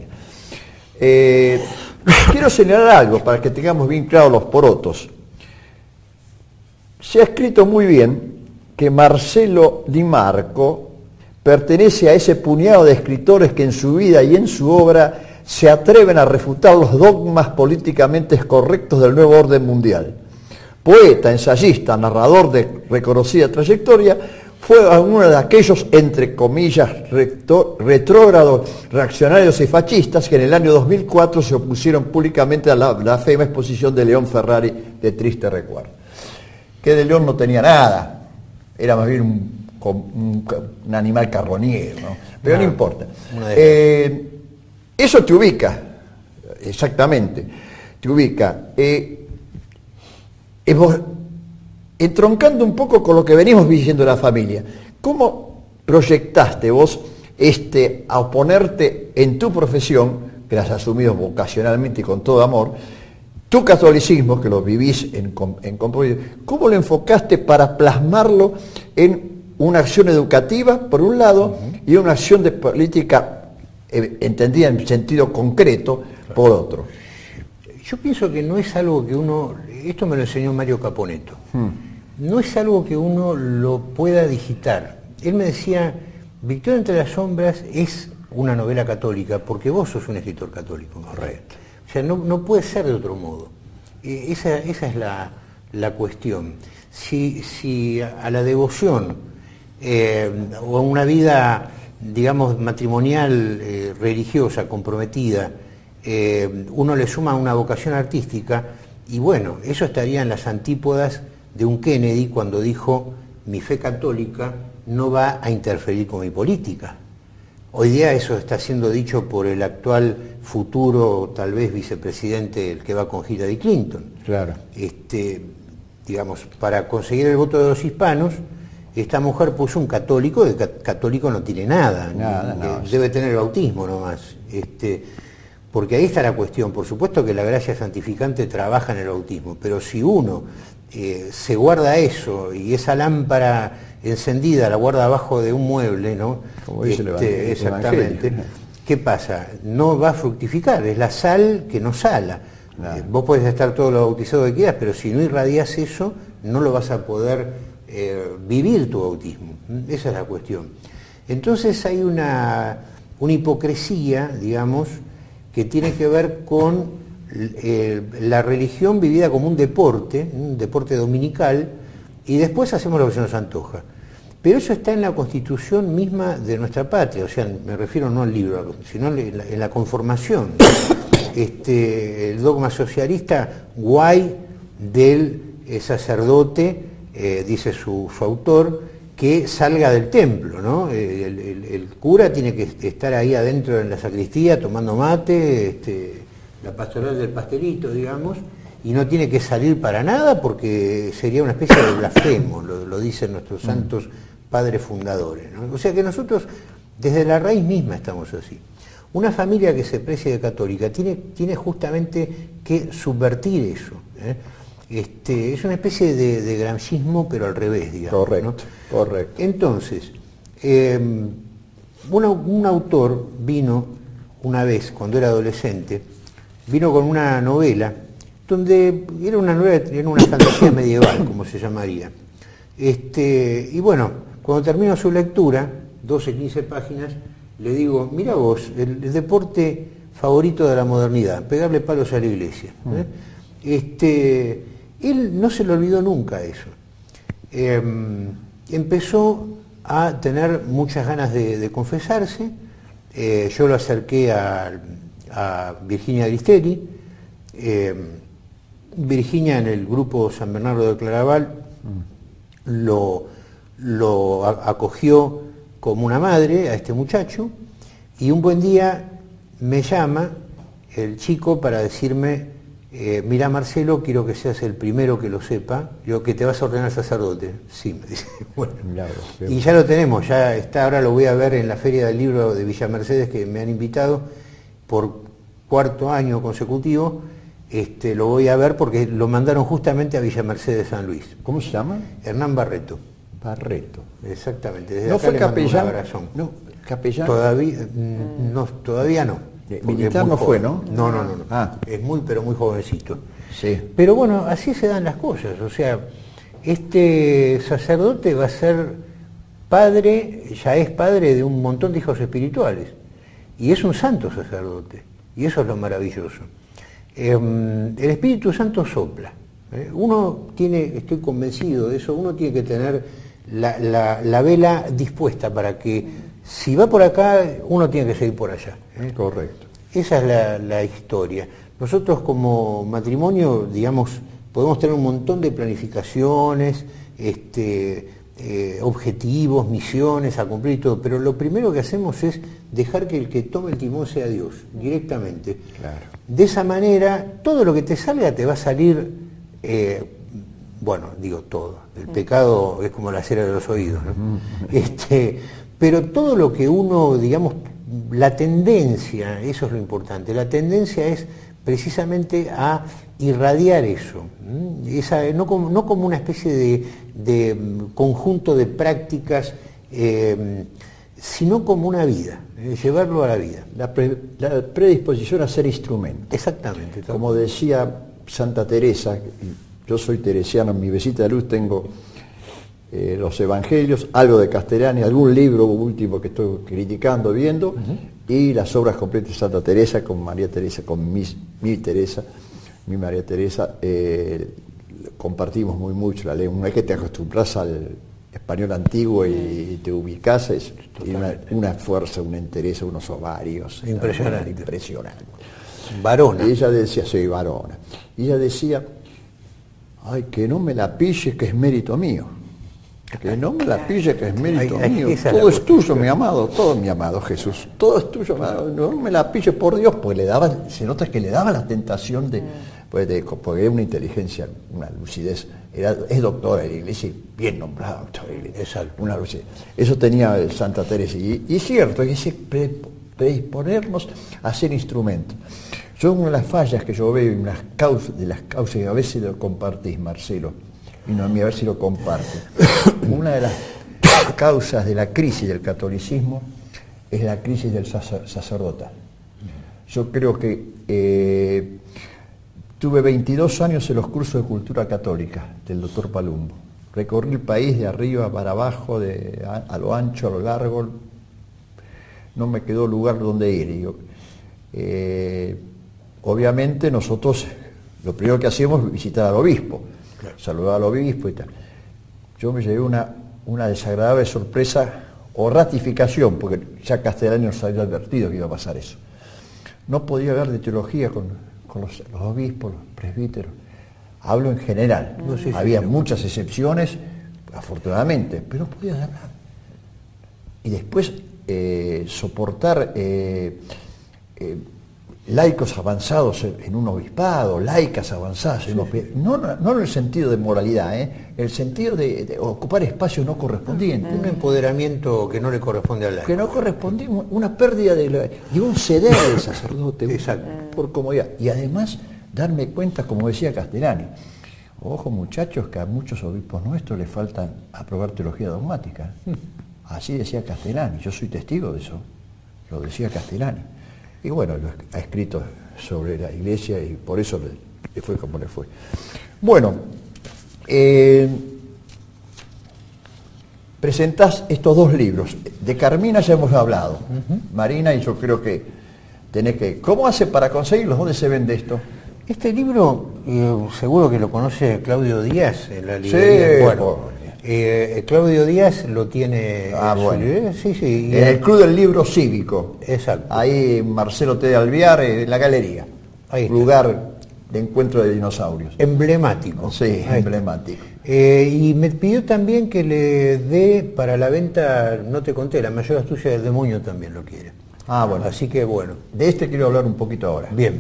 S1: Eh, quiero señalar algo para que tengamos bien claros los porotos. Se ha escrito muy bien que Marcelo Di Marco pertenece a ese puñado de escritores que en su vida y en su obra se atreven a refutar los dogmas políticamente correctos del nuevo orden mundial. Poeta, ensayista, narrador de reconocida trayectoria, fue uno de aquellos, entre comillas, recto, retrógrados, reaccionarios y fascistas que en el año dos mil cuatro se opusieron públicamente a la blasfema exposición de León Ferrari de Triste Recuerdo. Que de León no tenía nada, era más bien un, un, un animal carroñero, ¿no? Pero no, no importa. Eh, eso te ubica, exactamente, te ubica. Eh, eh, vos, entroncando un poco con lo que venimos diciendo de la familia, ¿cómo proyectaste vos este, a oponerte en tu profesión, que la has asumido vocacionalmente y con todo amor, tu catolicismo, que lo vivís en, en compromiso, ¿cómo lo enfocaste para plasmarlo en una acción educativa, por un lado, uh-huh, y una acción de política eh, entendida en sentido concreto, por otro?
S2: Yo pienso que no es algo que uno, esto me lo enseñó Mario Caponeto, hmm. no es algo que uno lo pueda digitar. Él me decía, Victoria entre las sombras es una novela católica, porque vos sos un escritor católico.
S1: Correcto.
S2: O sea, no, no puede ser de otro modo. Eh, esa, esa es la, la cuestión. Si, si a la devoción eh, o a una vida, digamos, matrimonial, eh, religiosa, comprometida, eh, uno le suma una vocación artística, y bueno, eso estaría en las antípodas de un Kennedy cuando dijo, mi fe católica no va a interferir con mi política. Hoy día eso está siendo dicho por el actual futuro, tal vez, vicepresidente, el que va con Hillary Clinton.
S1: Claro.
S2: Este, digamos, para conseguir el voto de los hispanos, esta mujer puso un católico, de católico no tiene nada,
S1: nada no,
S2: debe tener el bautismo nomás. Este, porque ahí está la cuestión. Por supuesto que la gracia santificante trabaja en el bautismo, pero si uno eh, se guarda eso y esa lámpara encendida la guarda abajo de un mueble, ¿no?
S1: Como dice
S2: este,
S1: el
S2: exactamente. ¿Qué pasa? No va a fructificar, es la sal que no sala. Claro. Eh, vos podés estar todo lo bautizado que quieras, pero si no irradias eso, no lo vas a poder eh, vivir tu bautismo. Esa es la cuestión. Entonces hay una, una hipocresía, digamos, que tiene que ver con eh, la religión vivida como un deporte, un deporte dominical, y después hacemos lo que se nos antoja. Pero eso está en la constitución misma de nuestra patria, o sea, me refiero no al libro, sino en la, en la conformación. Este, el dogma socialista, guay del eh, sacerdote, eh, dice su, su autor, que salga del templo, ¿no? El, el, el cura tiene que estar ahí adentro en la sacristía tomando mate, este, la pastoral del pastelito, digamos, y no tiene que salir para nada porque sería una especie de blasfemo, lo, lo dicen nuestros santos padres fundadores, ¿no? O sea que nosotros desde la raíz misma estamos así. Una familia que se precie de católica tiene, tiene justamente que subvertir eso, ¿eh? Este, es una especie de, de gramscismo, pero al revés, digamos.
S1: Correcto, ¿no? Correcto.
S2: Entonces, eh, una, un autor vino una vez, cuando era adolescente, vino con una novela, donde era una novela, era una fantasía medieval, como se llamaría. Este, y bueno, cuando termino su lectura, doce, quince páginas, le digo, mira vos, el, el deporte favorito de la modernidad, pegarle palos a la iglesia. ¿eh? Mm. Este, él no se le olvidó nunca eso. Eh, empezó a tener muchas ganas de, de confesarse. Eh, yo lo acerqué a, a Virginia Gristeri. Eh, Virginia, en el grupo San Bernardo de Claraval, mm. lo, lo acogió como una madre a este muchacho, y un buen día me llama el chico para decirme, eh, mira Marcelo, quiero que seas el primero que lo sepa, yo que te vas a ordenar sacerdote. Sí, me dice, bueno, claro, y ya lo tenemos, ya está, ahora lo voy a ver en la Feria del Libro de Villa Mercedes, que me han invitado por cuarto año consecutivo. Este, lo voy a ver porque lo mandaron justamente a Villa Mercedes San Luis.
S1: ¿Cómo se llama?
S2: Hernán Barreto.
S1: Barreto.
S2: Exactamente. Desde
S1: ¿No
S2: acá
S1: fue capellán?
S2: No,
S1: capellán.
S2: Todavía no, todavía no.
S1: Militar no fue, ¿no?
S2: No, no, no. no.
S1: Ah.
S2: Es muy, pero muy jovencito.
S1: Sí.
S2: Pero bueno, así se dan las cosas. O sea, este sacerdote va a ser padre, ya es padre de un montón de hijos espirituales. Y es un santo sacerdote. Y eso es lo maravilloso. Eh, el Espíritu Santo sopla. ¿eh? Uno tiene, estoy convencido de eso, uno tiene que tener la, la, la vela dispuesta para que si va por acá, uno tiene que seguir por allá. ¿eh?
S1: Correcto.
S2: Esa es la, la historia. Nosotros como matrimonio, digamos, podemos tener un montón de planificaciones, este, eh, objetivos, misiones a cumplir y todo, pero lo primero que hacemos es dejar que el que tome el timón sea Dios, directamente.
S1: Claro.
S2: De esa manera, todo lo que te salga te va a salir, eh, bueno, digo todo, el pecado es como la cera de los oídos, ¿no? Este, pero todo lo que uno, digamos, la tendencia, eso es lo importante, la tendencia es precisamente a irradiar eso, Esa, no, como, no como una especie de, de conjunto de prácticas, eh, sino como una vida, eh, llevarlo a la vida.
S1: La, pre, la predisposición a ser instrumento.
S2: Exactamente.
S1: Como decía Santa Teresa, yo soy teresiano, en mi besita de luz tengo eh, los evangelios, algo de Castellani, algún libro último que estoy criticando, viendo, uh-huh. y las obras completas de Santa Teresa, con María Teresa, con mi, mi Teresa, mi María Teresa, eh, compartimos muy mucho la lengua. No es que te acostumbras al español antiguo y te ubicas, es una, una fuerza, una entereza, unos ovarios.
S2: Impresionante.
S1: Impresionante.
S2: Varona.
S1: Y ella decía, soy varona. Y ella decía, ay, que no me la pille, que es mérito mío. Que no me la pille, que es mérito ay, mío. Todo es tuyo, mi amado, todo mi amado Jesús. Todo es tuyo, amado. No me la pille por Dios, porque le daba, se nota que le daba la tentación de, pues de porque era una inteligencia, una lucidez. Era, es doctora de la iglesia, bien nombrada doctora de la iglesia. Exacto. Una lucidez. Eso tenía Santa Teresa. Y, y es cierto, hay que predisponernos a ser instrumentos. Yo una de las fallas que yo veo, unas causas, de las causas que a veces lo compartís, Marcelo, y no a mí a ver si lo comparte. Una de las causas de la crisis del catolicismo es la crisis del sacer, sacerdotal. Yo creo que eh, tuve veintidós años en los cursos de cultura católica del doctor Palumbo. Recorrí el país de arriba para abajo, de, a, a lo ancho, a lo largo. No me quedó lugar donde ir. Digo, eh, obviamente nosotros lo primero que hacíamos es visitar al obispo. Claro. Saludar al obispo y tal. Yo me llevé una, una desagradable sorpresa o ratificación, porque ya Castellani nos había advertido que iba a pasar eso. No podía hablar de teología con, con los, los obispos, los presbíteros. Hablo en general. No sé si había sí, muchas excepciones, afortunadamente, pero no podía hablar. Y después eh, soportar eh, eh, laicos avanzados en un obispado, laicas avanzadas en un obispado, no, no en el sentido de moralidad, ¿eh? El sentido de, de ocupar espacios no correspondientes.
S2: Un empoderamiento que no le corresponde al laico.
S1: Que no correspondía, una pérdida de la, y un ceder del sacerdote.
S2: Exacto.
S1: Por comodidad. Y además darme cuenta, como decía Castellani, ojo muchachos, que a muchos obispos nuestros les falta aprobar teología dogmática. Así decía Castellani, yo soy testigo de eso, lo decía Castellani. Y bueno, lo ha escrito sobre la iglesia y por eso le, le fue como le fue. Bueno, eh, presentás estos dos libros. De Carmina ya hemos hablado, uh-huh. Marina, y yo creo que tenés que... ¿Cómo hace para conseguirlos? ¿Dónde se vende esto?
S2: Este libro, eh, seguro que lo conoce Claudio Díaz, en la librería.
S1: Sí,
S2: bueno,
S1: por...
S2: Eh, Claudio Díaz lo tiene.
S1: Ah,
S2: en
S1: bueno.
S2: Su libro. Sí, sí.
S1: En el Club del Libro Cívico.
S2: Exacto.
S1: Ahí Marcelo T. de Alvear, en la galería.
S2: Ahí está.
S1: Lugar de encuentro de dinosaurios.
S2: Emblemático.
S1: Sí,
S2: Ahí
S1: emblemático.
S2: Eh, y me pidió también que le dé para la venta, no te conté, La mayor astucia del demonio también lo quiere.
S1: Ah, bueno.
S2: Así que bueno.
S1: De este quiero hablar un poquito ahora.
S2: Bien.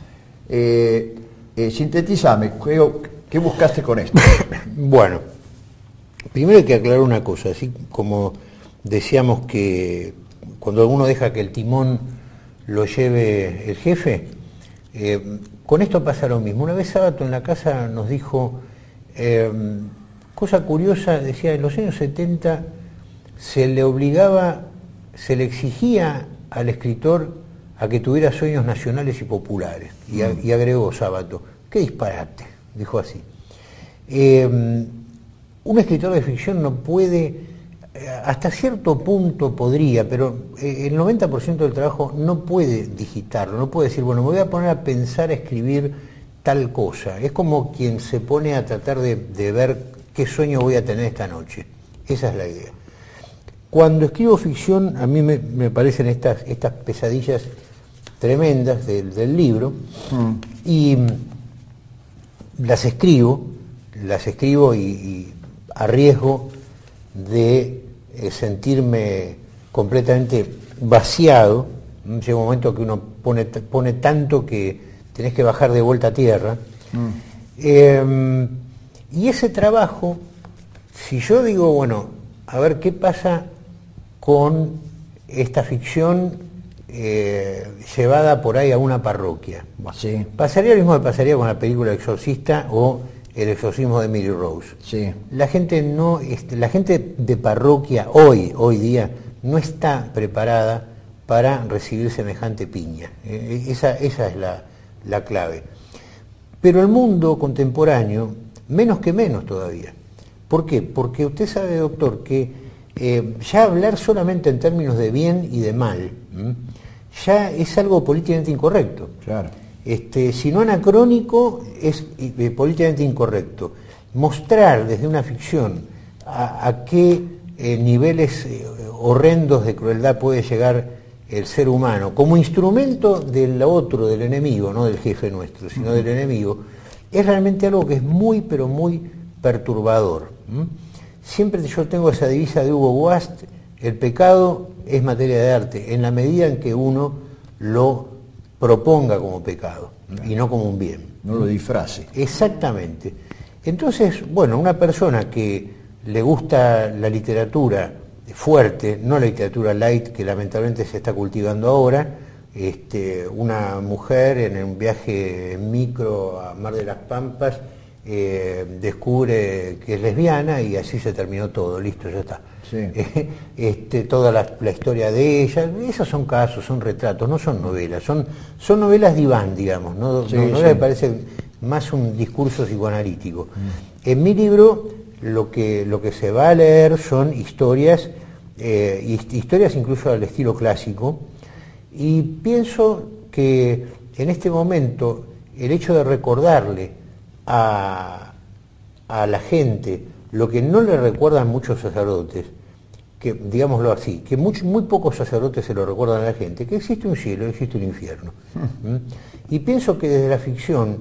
S1: Eh, eh, sintetizame, ¿qué, ¿qué buscaste con esto?
S2: Bueno, primero hay que aclarar una cosa, así como decíamos que cuando uno deja que el timón lo lleve el jefe, eh, con esto pasa lo mismo. Una vez Sábato en la casa nos dijo, eh, cosa curiosa, decía, en los años setenta se le obligaba, se le exigía al escritor a que tuviera sueños nacionales y populares. Y, a, y agregó Sábato, qué disparate, dijo así. Eh, un escritor de ficción no puede, hasta cierto punto podría, pero el noventa por ciento del trabajo no puede digitarlo, no puede decir, bueno, me voy a poner a pensar, a escribir tal cosa. Es como quien se pone a tratar de, de ver qué sueño voy a tener esta noche. Esa es la idea. Cuando escribo ficción, a mí me, me parecen estas, estas pesadillas tremendas del, del libro, mm. y las escribo, las escribo y, y a riesgo de eh, sentirme completamente vaciado. Llega un momento que uno pone, pone tanto que tenés que bajar de vuelta a tierra. Mm. Eh, y ese trabajo, si yo digo, bueno, a ver qué pasa con esta ficción eh, llevada por ahí a una parroquia.
S1: Sí.
S2: Pasaría lo mismo que pasaría con la película Exorcista o El exorcismo de Emily Rose.
S1: Sí.
S2: La gente no, la gente de parroquia hoy, hoy día, no está preparada para recibir semejante piña. Eh, esa, esa es la, la clave. Pero el mundo contemporáneo, menos que menos todavía. ¿Por qué? Porque usted sabe, doctor, que eh, ya hablar solamente en términos de bien y de mal, ¿m? ya es algo políticamente incorrecto.
S1: Claro.
S2: Este, si no anacrónico, es eh, políticamente incorrecto. Mostrar desde una ficción a, a qué eh, niveles eh, horrendos de crueldad puede llegar el ser humano, como instrumento del otro, del enemigo, no del jefe nuestro, sino uh-huh. del enemigo, es realmente algo que es muy, pero muy perturbador. ¿Mm? Siempre yo tengo esa divisa de Hugo Guast, el pecado es materia de arte, en la medida en que uno lo proponga como pecado, claro, y no como un bien.
S1: No lo disfrace.
S2: Exactamente. Entonces, bueno, una persona que le gusta la literatura fuerte, no la literatura light que lamentablemente se está cultivando ahora, este, una mujer en un viaje en micro a Mar de las Pampas eh, descubre que es lesbiana y así se terminó todo, listo, ya está. Sí. Eh, este, toda la, la historia de ella, esos son casos, son retratos, no son novelas, son, son novelas diván, digamos, no, sí, no, no sí. me parece más un discurso psicoanalítico. Mm. En mi libro lo que, lo que se va a leer son historias, eh, historias incluso al estilo clásico, y pienso que en este momento el hecho de recordarle a, a la gente lo que no le recuerdan muchos sacerdotes, que digámoslo así, que muy, muy pocos sacerdotes se lo recuerdan a la gente, que existe un cielo, existe un infierno. ¿Mm? Y pienso que desde la ficción,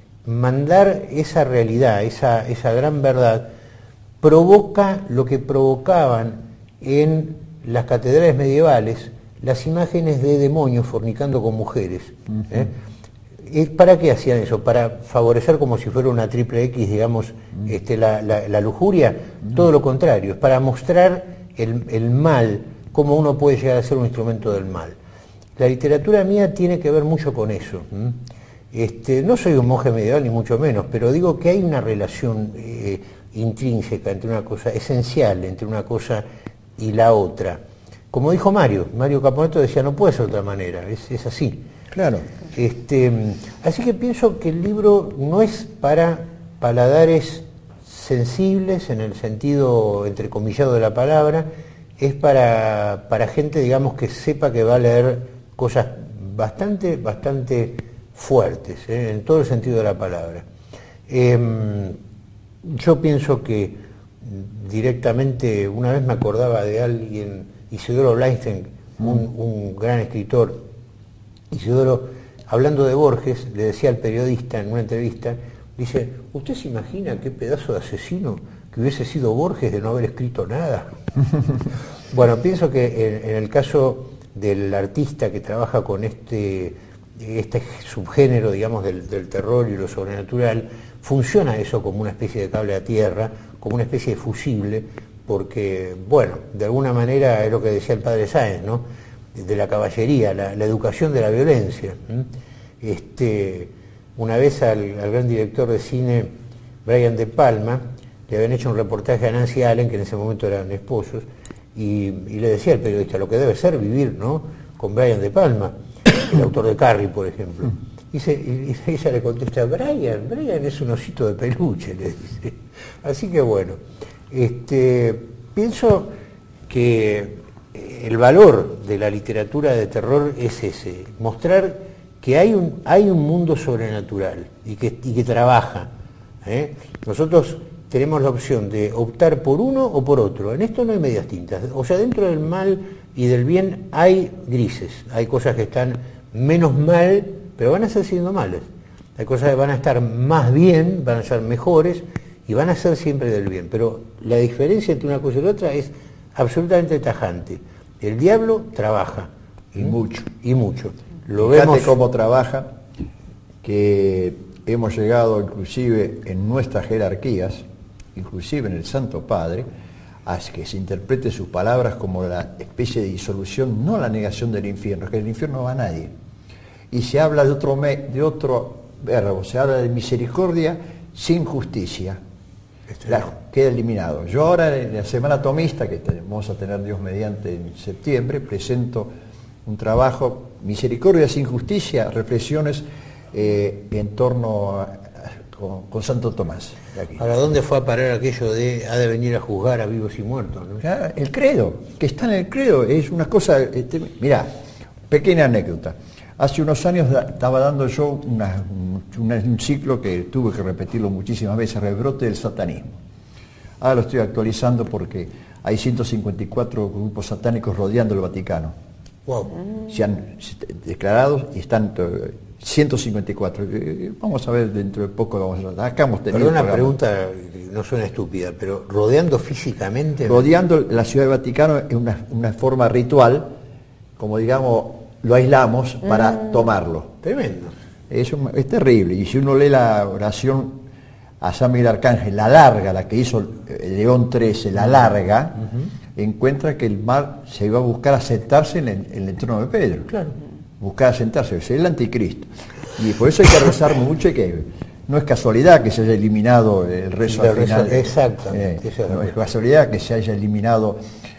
S2: mandar esa realidad, esa, esa gran verdad, provoca lo que provocaban en las catedrales medievales las imágenes de demonios fornicando con mujeres. Uh-huh. ¿eh? ¿Para qué hacían eso? ¿Para favorecer como si fuera una triple X, digamos, uh-huh. este, la, la, la lujuria? Uh-huh. Todo lo contrario, es para mostrar el, el mal, cómo uno puede llegar a ser un instrumento del mal. La literatura mía tiene que ver mucho con eso. ¿Mm? Este, no soy un monje medieval ni mucho menos, pero digo que hay una relación eh, intrínseca entre una cosa, esencial entre una cosa y la otra. Como dijo Mario, Mario Caponeto decía, no puede ser de otra manera, es, es así.
S1: Claro.
S2: Este, así que pienso que el libro no es para paladares sensibles en el sentido entrecomillado de la palabra, es para, para gente, digamos, que sepa que va a leer cosas bastante, bastante fuertes, ¿eh? en todo el sentido de la palabra. Eh, yo pienso que directamente, una vez me acordaba de alguien, Isidoro Blainstein, un, un gran escritor. Isidoro, hablando de Borges, le decía al periodista en una entrevista, dice, ¿usted se imagina qué pedazo de asesino que hubiese sido Borges de no haber escrito nada? Bueno, pienso que en, en el caso del artista que trabaja con este, este subgénero, digamos, del, del terror y lo sobrenatural, funciona eso como una especie de cable a tierra, como una especie de fusible, porque, bueno, de alguna manera es lo que decía el padre Sáenz, ¿no? De la caballería, la, la educación de la violencia. Este, una vez al, al gran director de cine, Brian De Palma, le habían hecho un reportaje a Nancy Allen, que en ese momento eran esposos, y, y le decía al periodista lo que debe ser vivir, ¿no?, con Brian De Palma, el autor de Carrie, por ejemplo. Y, se, y ella le contesta, Brian, Brian es un osito de peluche, le dice. Así que bueno, este, pienso que el valor de la literatura de terror es ese, mostrar que hay un, hay un mundo sobrenatural y que, y que trabaja. ¿eh? Nosotros tenemos la opción de optar por uno o por otro. En esto no hay medias tintas. O sea, dentro del mal y del bien hay grises. Hay cosas que están menos mal, pero van a seguir siendo malas. Hay cosas que van a estar más bien, van a ser mejores y van a ser siempre del bien. Pero la diferencia entre una cosa y la otra es absolutamente tajante. El diablo trabaja.
S1: Y mucho.
S2: Y mucho.
S1: Lo vemos cómo trabaja, que hemos llegado inclusive en nuestras jerarquías, inclusive en el Santo Padre, a que se interprete sus palabras como la especie de disolución, no la negación del infierno, que el infierno no va a nadie. Y se habla de otro, me, de otro verbo, se habla de misericordia sin justicia. La, queda eliminado. Yo ahora en la Semana Tomista, que vamos a tener Dios mediante en septiembre, presento un trabajo, Misericordia sin Justicia, reflexiones eh, en torno a, con, con Santo Tomás. De aquí.
S2: ¿Para dónde fue a parar aquello de ha de venir a juzgar a vivos y muertos? ¿no?
S1: Ya, el credo, que está en el credo, es una cosa... Este, mirá, pequeña anécdota. Hace unos años da, estaba dando yo una, una, un ciclo que tuve que repetirlo muchísimas veces, Rebrote del Satanismo. Ahora lo estoy actualizando porque hay ciento cincuenta y cuatro grupos satánicos rodeando el Vaticano.
S2: Wow.
S1: Se han declarado y están ciento cincuenta y cuatro. Vamos a ver dentro de poco. Vamos a, acá hemos tenido.
S2: Perdón, una pregunta, no suena estúpida, pero rodeando físicamente.
S1: Rodeando la ciudad del Vaticano es una, una forma ritual, como digamos, lo aislamos para mm. tomarlo.
S2: Tremendo.
S1: Es, un, es terrible. Y si uno lee la oración a San Miguel Arcángel, la larga, la que hizo el León trece, la larga, uh-huh. encuentra que el mal se iba a buscar asentarse en el, en el trono de Pedro.
S2: Claro.
S1: Buscar asentarse, es el anticristo. Y por eso hay que rezar mucho y que no es casualidad que se haya eliminado el rezo al final.
S2: Rezo, exactamente.
S1: Eh, no es casualidad que se haya eliminado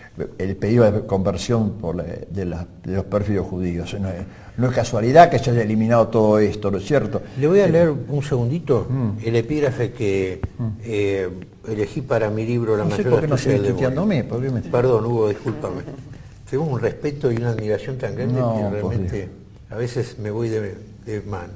S1: el pedido de conversión por la, de, la, de los pérfidos judíos. No es, no es casualidad que se haya eliminado todo esto, ¿no es cierto?
S2: Le voy a leer un segundito mm. el epígrafe que mm. eh, elegí para mi libro La
S1: no
S2: mayor
S1: sé por qué no
S2: astucia del demonio.
S1: Mí, ¿por qué me...
S2: Perdón, Hugo, discúlpame. Tengo un respeto y una admiración tan grande no, que realmente a veces me voy de, de mano,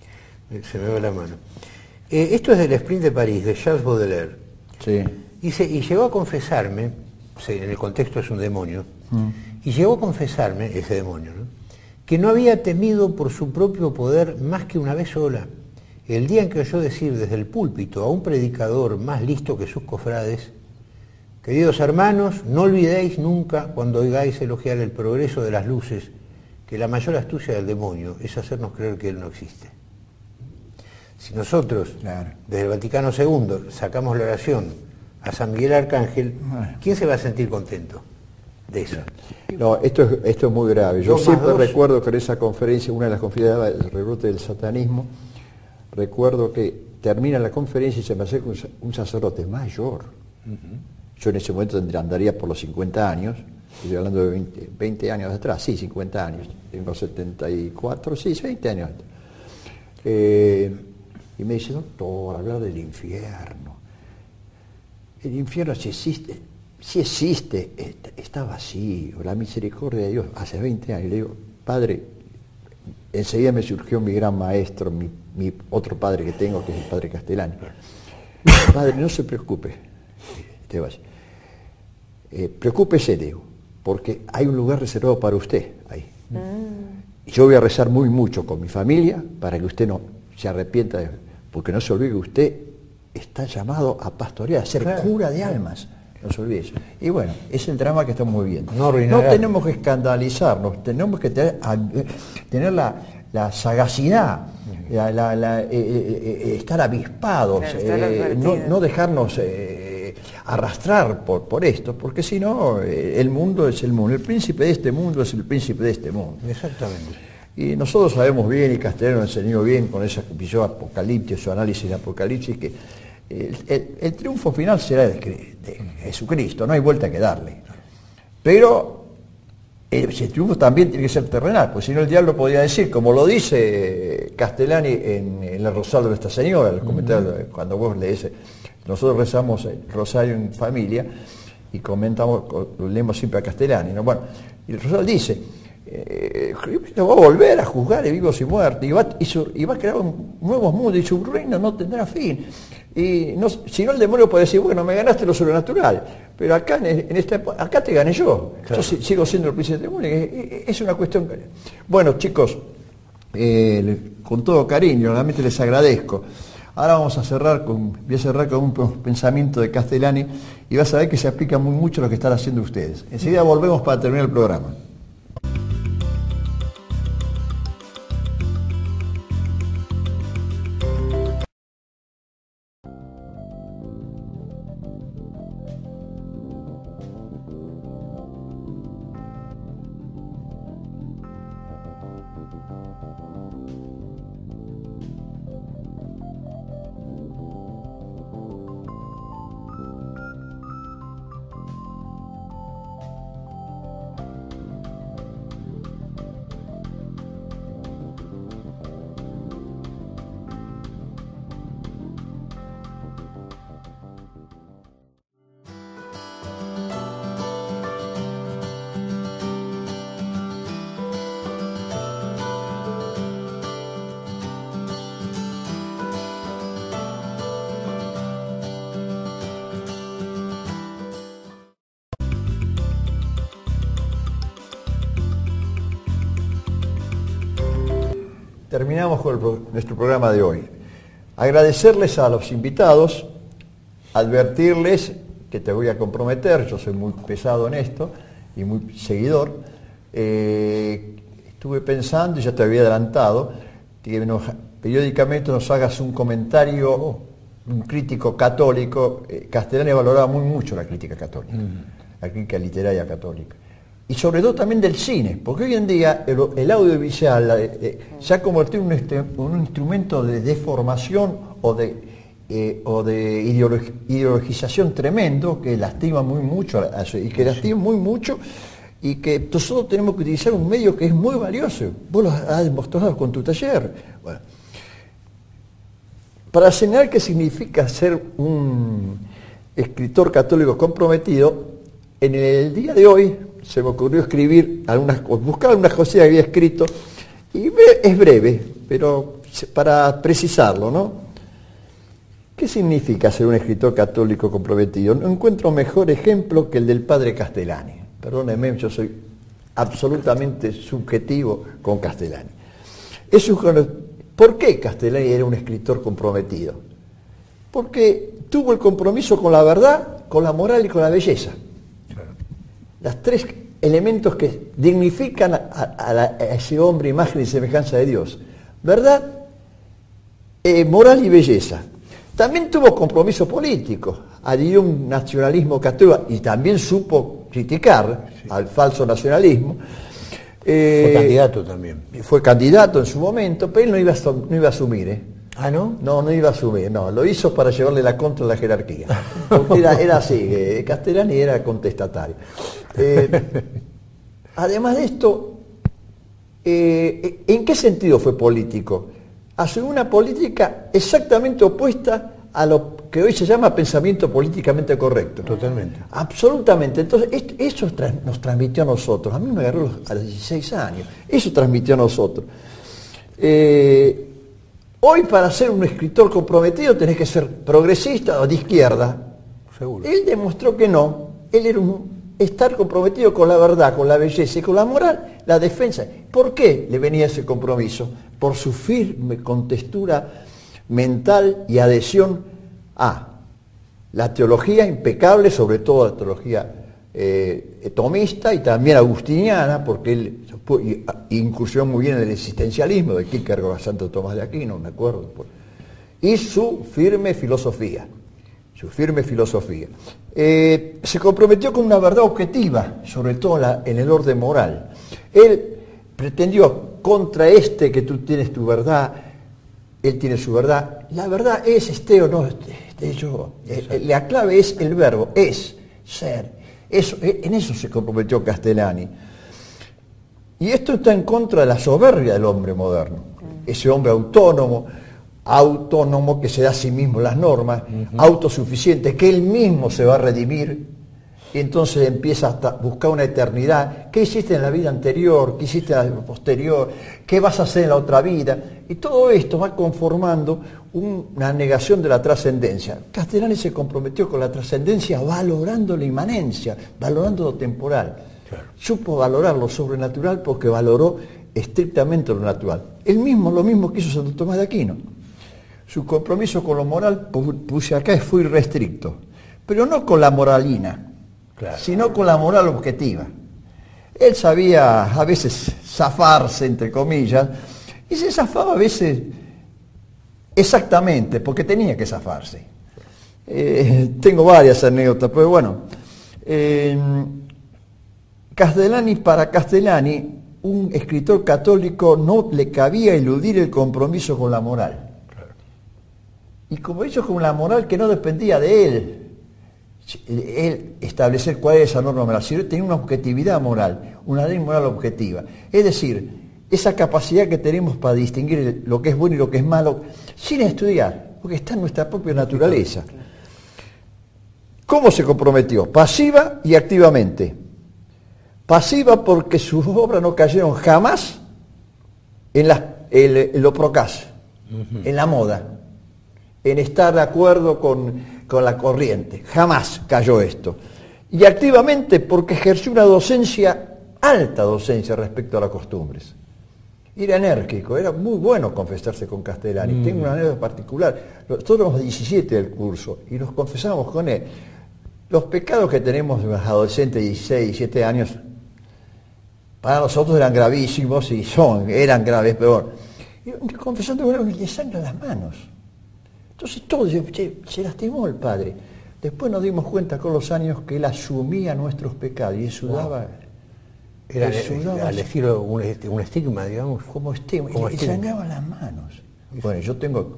S2: se me va la mano. Eh, esto es del Sprint de París, de Charles Baudelaire.
S1: Sí.
S2: Dice, y llegó a confesarme, en el contexto es un demonio, mm. y llegó a confesarme, ese demonio, ¿no?, que no había temido por su propio poder más que una vez sola, el día en que oyó decir desde el púlpito a un predicador más listo que sus cofrades: queridos hermanos, no olvidéis nunca, cuando oigáis elogiar el progreso de las luces, que la mayor astucia del demonio es hacernos creer que él no existe. Si nosotros, claro, desde el Vaticano segundo, sacamos la oración a San Miguel Arcángel, ¿quién se va a sentir contento de eso?
S1: No, esto es, esto es muy grave. Yo siempre recuerdo que en esa conferencia, una de las conferencias del rebrote del satanismo, recuerdo que termina la conferencia y se me acerca un, un sacerdote mayor. Uh-huh. Yo en ese momento andaría por los cincuenta años, estoy hablando de veinte, veinte años atrás, sí, cincuenta años, tengo setenta y cuatro, sí, veinte años atrás. Eh, y me dice, doctor, hablar del infierno. El infierno sí existe, sí existe, está vacío, la misericordia de Dios, hace veinte años. Le digo, padre, enseguida me surgió mi gran maestro, mi, mi otro padre que tengo, que es el padre Castellani. Padre, no se preocupe, te vaya. Eh, preocúpese, Diego, porque hay un lugar reservado para usted ahí. Mm. Yo voy a rezar muy mucho con mi familia para que usted no se arrepienta, de, porque no se olvide que usted está llamado a pastorear, a ser claro. cura de almas. No se olvide eso. Y bueno, es el drama que estamos viviendo. No, no tenemos que escandalizarnos, tenemos que tener, a, tener la, la sagacidad, la, la, la, eh, eh, estar avispados, claro, eh, no, no dejarnos eh, arrastrar por, por esto, porque si no, eh, el mundo es el mundo, el príncipe de este mundo es el príncipe de este mundo.
S2: Exactamente.
S1: Y nosotros sabemos bien, y Castellano enseñó bien con esa visión apocalipsis, su análisis de Apocalipsis, que el, el, el triunfo final será de, de Jesucristo, no hay vuelta que darle. Pero ese triunfo también tiene que ser terrenal, pues si no el diablo podría decir, como lo dice Castellani en, en el Rosario de Nuestra Señora, el comentario, uh-huh. cuando vos lees, nosotros rezamos el Rosario en familia y comentamos, leemos siempre a Castellani, ¿no? Bueno, y el Rosario dice, eh, Cristo va a volver a juzgar a vivos y muertos, y va, y, su, y va a crear un nuevo mundo, y su reino no tendrá fin. Y no, si no, el demonio puede decir, bueno, me ganaste lo sobrenatural, pero acá en, en esta, acá te gané yo, claro. Yo sigo siendo el príncipe del demonio, es, es una cuestión. Bueno, chicos, eh, con todo cariño, realmente les agradezco. Ahora vamos a cerrar con, voy a cerrar con un pensamiento de Castellani, y vas a ver que se aplica muy mucho lo que están haciendo ustedes. Enseguida volvemos para terminar el programa. Terminamos con el pro, nuestro programa de hoy. Agradecerles a los invitados, advertirles que te voy a comprometer, yo soy muy pesado en esto y muy seguidor. Eh, estuve pensando, y ya te había adelantado, que nos, periódicamente nos hagas un comentario, oh, un crítico católico. Eh, Castellani valoraba muy mucho la crítica católica, mm. la crítica literaria católica. Y sobre todo también del cine, porque hoy en día el, el audiovisual eh, eh, se ha convertido en un, un instrumento de deformación o de, eh, o de ideolog, ideologización tremendo que lastima muy mucho a, a, y que lastima muy mucho y que nosotros tenemos que utilizar un medio que es muy valioso. Vos lo has demostrado con tu taller. Bueno, para señalar qué significa ser un escritor católico comprometido, en el día de hoy se me ocurrió escribir algunas, buscar algunas cosas que había escrito, y es breve, pero para precisarlo, ¿no? ¿Qué significa ser un escritor católico comprometido? No encuentro mejor ejemplo que el del padre Castellani. Perdónenme, yo soy absolutamente subjetivo con Castellani. Es un, ¿por qué Castellani era un escritor comprometido? Porque tuvo el compromiso con la verdad, con la moral y con la belleza. Las tres elementos que dignifican a, a, a, a ese hombre, imagen y semejanza de Dios. Verdad, eh, moral y belleza. También tuvo compromiso político, adhirió un nacionalismo católico y también supo criticar sí. al falso nacionalismo.
S2: Eh, fue candidato también.
S1: Fue candidato en su momento, pero él no iba a, no iba a asumir, ¿eh?
S2: ¿Ah, no?
S1: No, no iba a asumir, no, lo hizo para llevarle la contra a la jerarquía. Porque era, era así, eh, Castellani era contestatario. Eh, además de esto, eh, ¿en qué sentido fue político? Asumió una política exactamente opuesta a lo que hoy se llama pensamiento políticamente correcto.
S2: Totalmente.
S1: Absolutamente. Entonces, esto, eso tra- nos transmitió a nosotros. A mí me agarró a los dieciséis años. Eso transmitió a nosotros. Eh, Hoy, para ser un escritor comprometido tenés que ser progresista o de izquierda.
S2: seguro.
S1: Él demostró que no. Él era un estar comprometido con la verdad, con la belleza y con la moral, la defensa. ¿Por qué le venía ese compromiso? Por su firme contextura mental y adhesión a la teología impecable, sobre todo la teología eh, tomista y también agustiniana, porque él incursionó muy bien en el existencialismo de Kierkegaard a Santo Tomás de Aquino, me acuerdo, y su firme filosofía. Su firme filosofía. Eh, se comprometió con una verdad objetiva, sobre todo la, en el orden moral. Él pretendió, contra este que tú tienes tu verdad, él tiene su verdad. La verdad es este o no, este, este yo. Eh, la clave es el verbo, es, ser. Eso, en eso se comprometió Castellani. Y esto está en contra de la soberbia del hombre moderno. Ese hombre autónomo, autónomo que se da a sí mismo las normas, uh-huh. autosuficiente, que él mismo se va a redimir, y entonces empieza a buscar una eternidad. ¿Qué hiciste en la vida anterior? ¿Qué hiciste en la posterior? ¿Qué vas a hacer en la otra vida? Y todo esto va conformando un, una negación de la trascendencia. Castellani se comprometió con la trascendencia valorando la inmanencia, valorando lo temporal. Claro. Supo valorar lo sobrenatural porque valoró estrictamente lo natural. Él mismo, lo mismo que hizo Santo Tomás de Aquino. Su compromiso con lo moral, puse acá, fue irrestricto, pero no con la moralina, claro. sino con la moral objetiva. Él sabía a veces zafarse, entre comillas, y se zafaba a veces exactamente, porque tenía que zafarse. Eh, tengo varias anécdotas, pero bueno. Eh, Castellani, para Castellani, un escritor católico no le cabía eludir el compromiso con la moral. Y como ellos con la moral que no dependía de él, él establecer cuál es esa norma moral, sino tenía una objetividad moral, una ley moral objetiva. Es decir, esa capacidad que tenemos para distinguir lo que es bueno y lo que es malo, sin estudiar, porque está en nuestra propia naturaleza. ¿Cómo se comprometió? Pasiva y activamente. Pasiva porque sus obras no cayeron jamás en, la, en, en lo procas, uh-huh. en la moda, en estar de acuerdo con, con la corriente. Jamás cayó esto. Y activamente porque ejerció una docencia, alta docencia respecto a las costumbres. Era enérgico, era muy bueno confesarse con Castellani. Mm. Tengo una anécdota particular. Nosotros éramos diecisiete del curso y nos confesamos con él. Los pecados que tenemos los adolescentes de dieciséis, diecisiete años, para nosotros eran gravísimos y son, eran graves, pero confesando con él, le sangran las manos. Entonces todo se, se lastimó el padre. Después nos dimos cuenta con los años que él asumía nuestros pecados y él sudaba. Wow.
S2: Era él sudaba, al estilo un, un estigma, digamos.
S1: Como estigma, y le sangraban las manos. Bueno, yo tengo,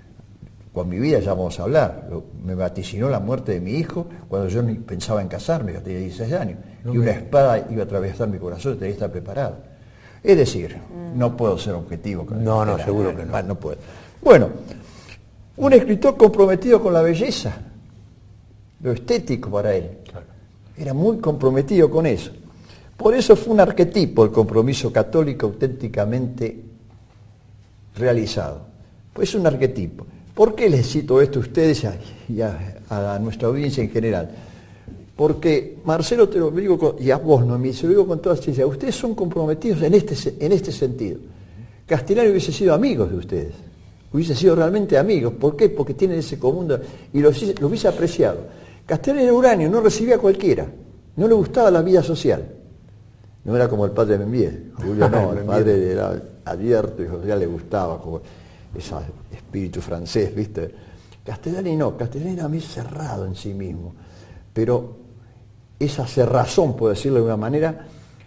S1: con mi vida ya vamos a hablar, me vaticinó la muerte de mi hijo cuando yo ni pensaba en casarme, yo tenía dieciséis años, no, y una espada iba a atravesar mi corazón, tenía que estar preparado. Es decir, mm. no puedo ser objetivo.
S2: No, no, seguro que no.
S1: No puedo. Bueno, un escritor comprometido con la belleza, lo estético para él. Claro. Era muy comprometido con eso. Por eso fue un arquetipo el compromiso católico auténticamente realizado. Pues es un arquetipo. ¿Por qué les cito esto a ustedes y a, a nuestra audiencia en general? Porque Marcelo, te lo digo, y a vos, Noemí, se lo digo con toda sinceridad, ustedes son comprometidos en este, en este sentido. Castellani hubiese sido amigos de ustedes. Hubiese sido realmente amigos. ¿Por qué? Porque tienen ese común de, y lo, lo hubiese apreciado. Castellani era uranio, no recibía a cualquiera. No le gustaba la vida social. No era como el padre de Membié. Julio no, el padre era abierto y José le gustaba como ese espíritu francés, ¿viste? Castellani no, Castellani era muy cerrado en sí mismo. Pero esa cerrazón, por decirlo de una manera,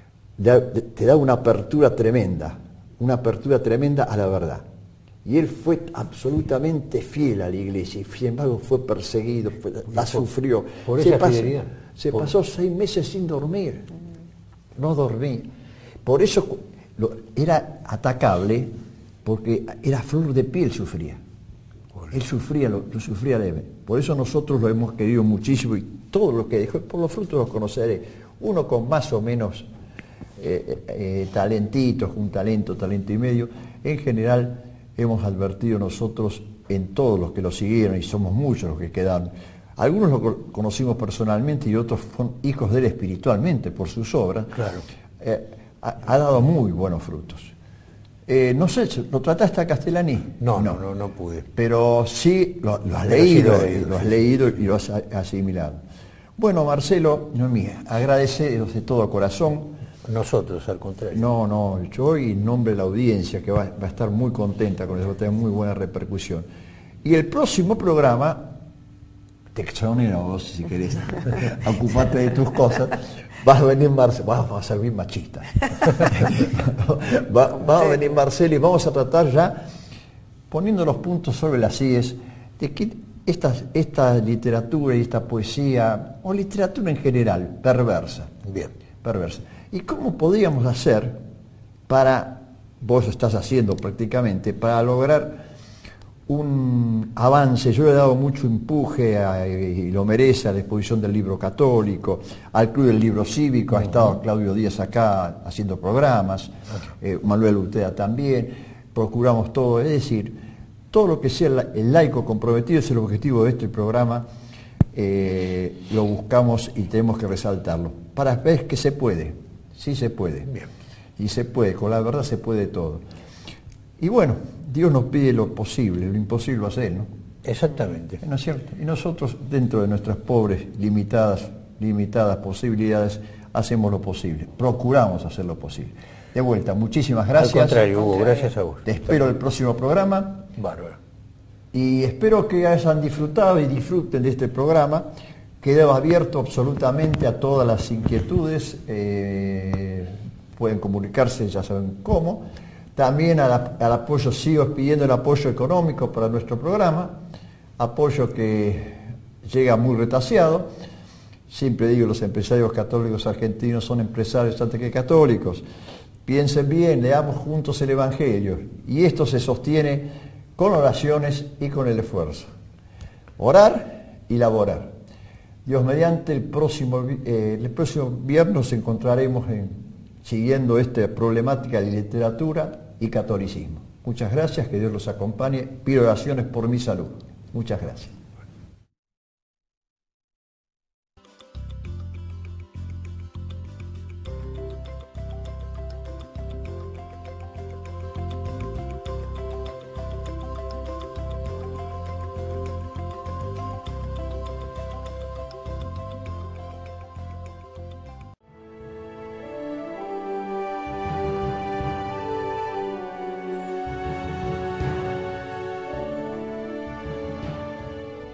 S1: te da una apertura tremenda, una apertura tremenda a la verdad. Y él fue absolutamente fiel a la iglesia, y sin embargo fue perseguido, fue, la sufrió.
S2: Por
S1: se
S2: esa
S1: pasó,
S2: fidelidad.
S1: se
S2: por...
S1: pasó seis meses sin dormir, no dormí. Por eso lo, era atacable, porque era flor de piel sufría. Él sufría, lo, lo sufría leve. Por eso nosotros lo hemos querido muchísimo y todo lo que dejó, por los frutos los conoceré. Uno con más o menos eh, eh, talentitos, un talento, talento y medio, en general hemos advertido nosotros en todos los que lo siguieron, y somos muchos los que quedaron, Algunos lo conocimos personalmente y otros son hijos de él espiritualmente por sus obras.
S2: Claro.
S1: Eh, ha, ha dado muy buenos frutos. Eh, no sé, ¿lo trataste a Castellaní?
S2: No, no, no, no pude.
S1: Pero sí lo, lo has
S2: Pero
S1: leído,
S2: sí lo he leído,
S1: lo has
S2: sí.
S1: leído y lo has asimilado. Bueno, Marcelo, Noemí, agradeceros de todo corazón.
S2: Nosotros, al contrario.
S1: No, no, yo y en nombre de la audiencia, que va, va a estar muy contenta con eso, va a tener muy buena repercusión. Y el próximo programa, te exonero vos si querés, ocupate de tus cosas, vas a venir Marcelo, vas a ser bien machista. va, va a venir Marcelo y vamos a tratar ya, poniendo los puntos sobre las íes, de que esta, esta literatura y esta poesía, o literatura en general, perversa.
S2: Bien.
S1: Perversa. ¿Y cómo podríamos hacer para, vos estás haciendo prácticamente, para lograr un avance? Yo le he dado mucho empuje a, y lo merece a la exposición del libro católico, al Club del Libro Cívico, ha estado Claudio Díaz acá haciendo programas, eh, Manuel Urtea también, procuramos todo, es decir, todo lo que sea el laico comprometido es el objetivo de este programa, eh, lo buscamos y tenemos que resaltarlo, para ver que se puede, sí se puede,
S2: Bien.
S1: Y se puede, con la verdad se puede todo. Y bueno, Dios nos pide lo posible, lo imposible lo hace Él, ¿no?
S2: Exactamente.
S1: ¿No es cierto? Y nosotros, dentro de nuestras pobres, limitadas, limitadas posibilidades, hacemos lo posible, procuramos hacer lo posible. De vuelta, muchísimas gracias.
S2: Al contrario, Hugo, gracias a vos.
S1: Te espero el próximo programa.
S2: Bárbaro.
S1: Y espero que hayan disfrutado y disfruten de este programa. Queda abierto absolutamente a todas las inquietudes. Eh, pueden comunicarse, ya saben cómo. También a la, al apoyo, sigo pidiendo el apoyo económico para nuestro programa. Apoyo que llega muy retaseado. Siempre digo, los empresarios católicos argentinos son empresarios antes que católicos. Piensen bien, leamos juntos el Evangelio. Y esto se sostiene con oraciones y con el esfuerzo. Orar y laborar. Dios mediante, el próximo, eh, el próximo viernes nos encontraremos en, siguiendo esta problemática de literatura y catolicismo. Muchas gracias, que Dios los acompañe. Pido oraciones por mi salud. Muchas gracias.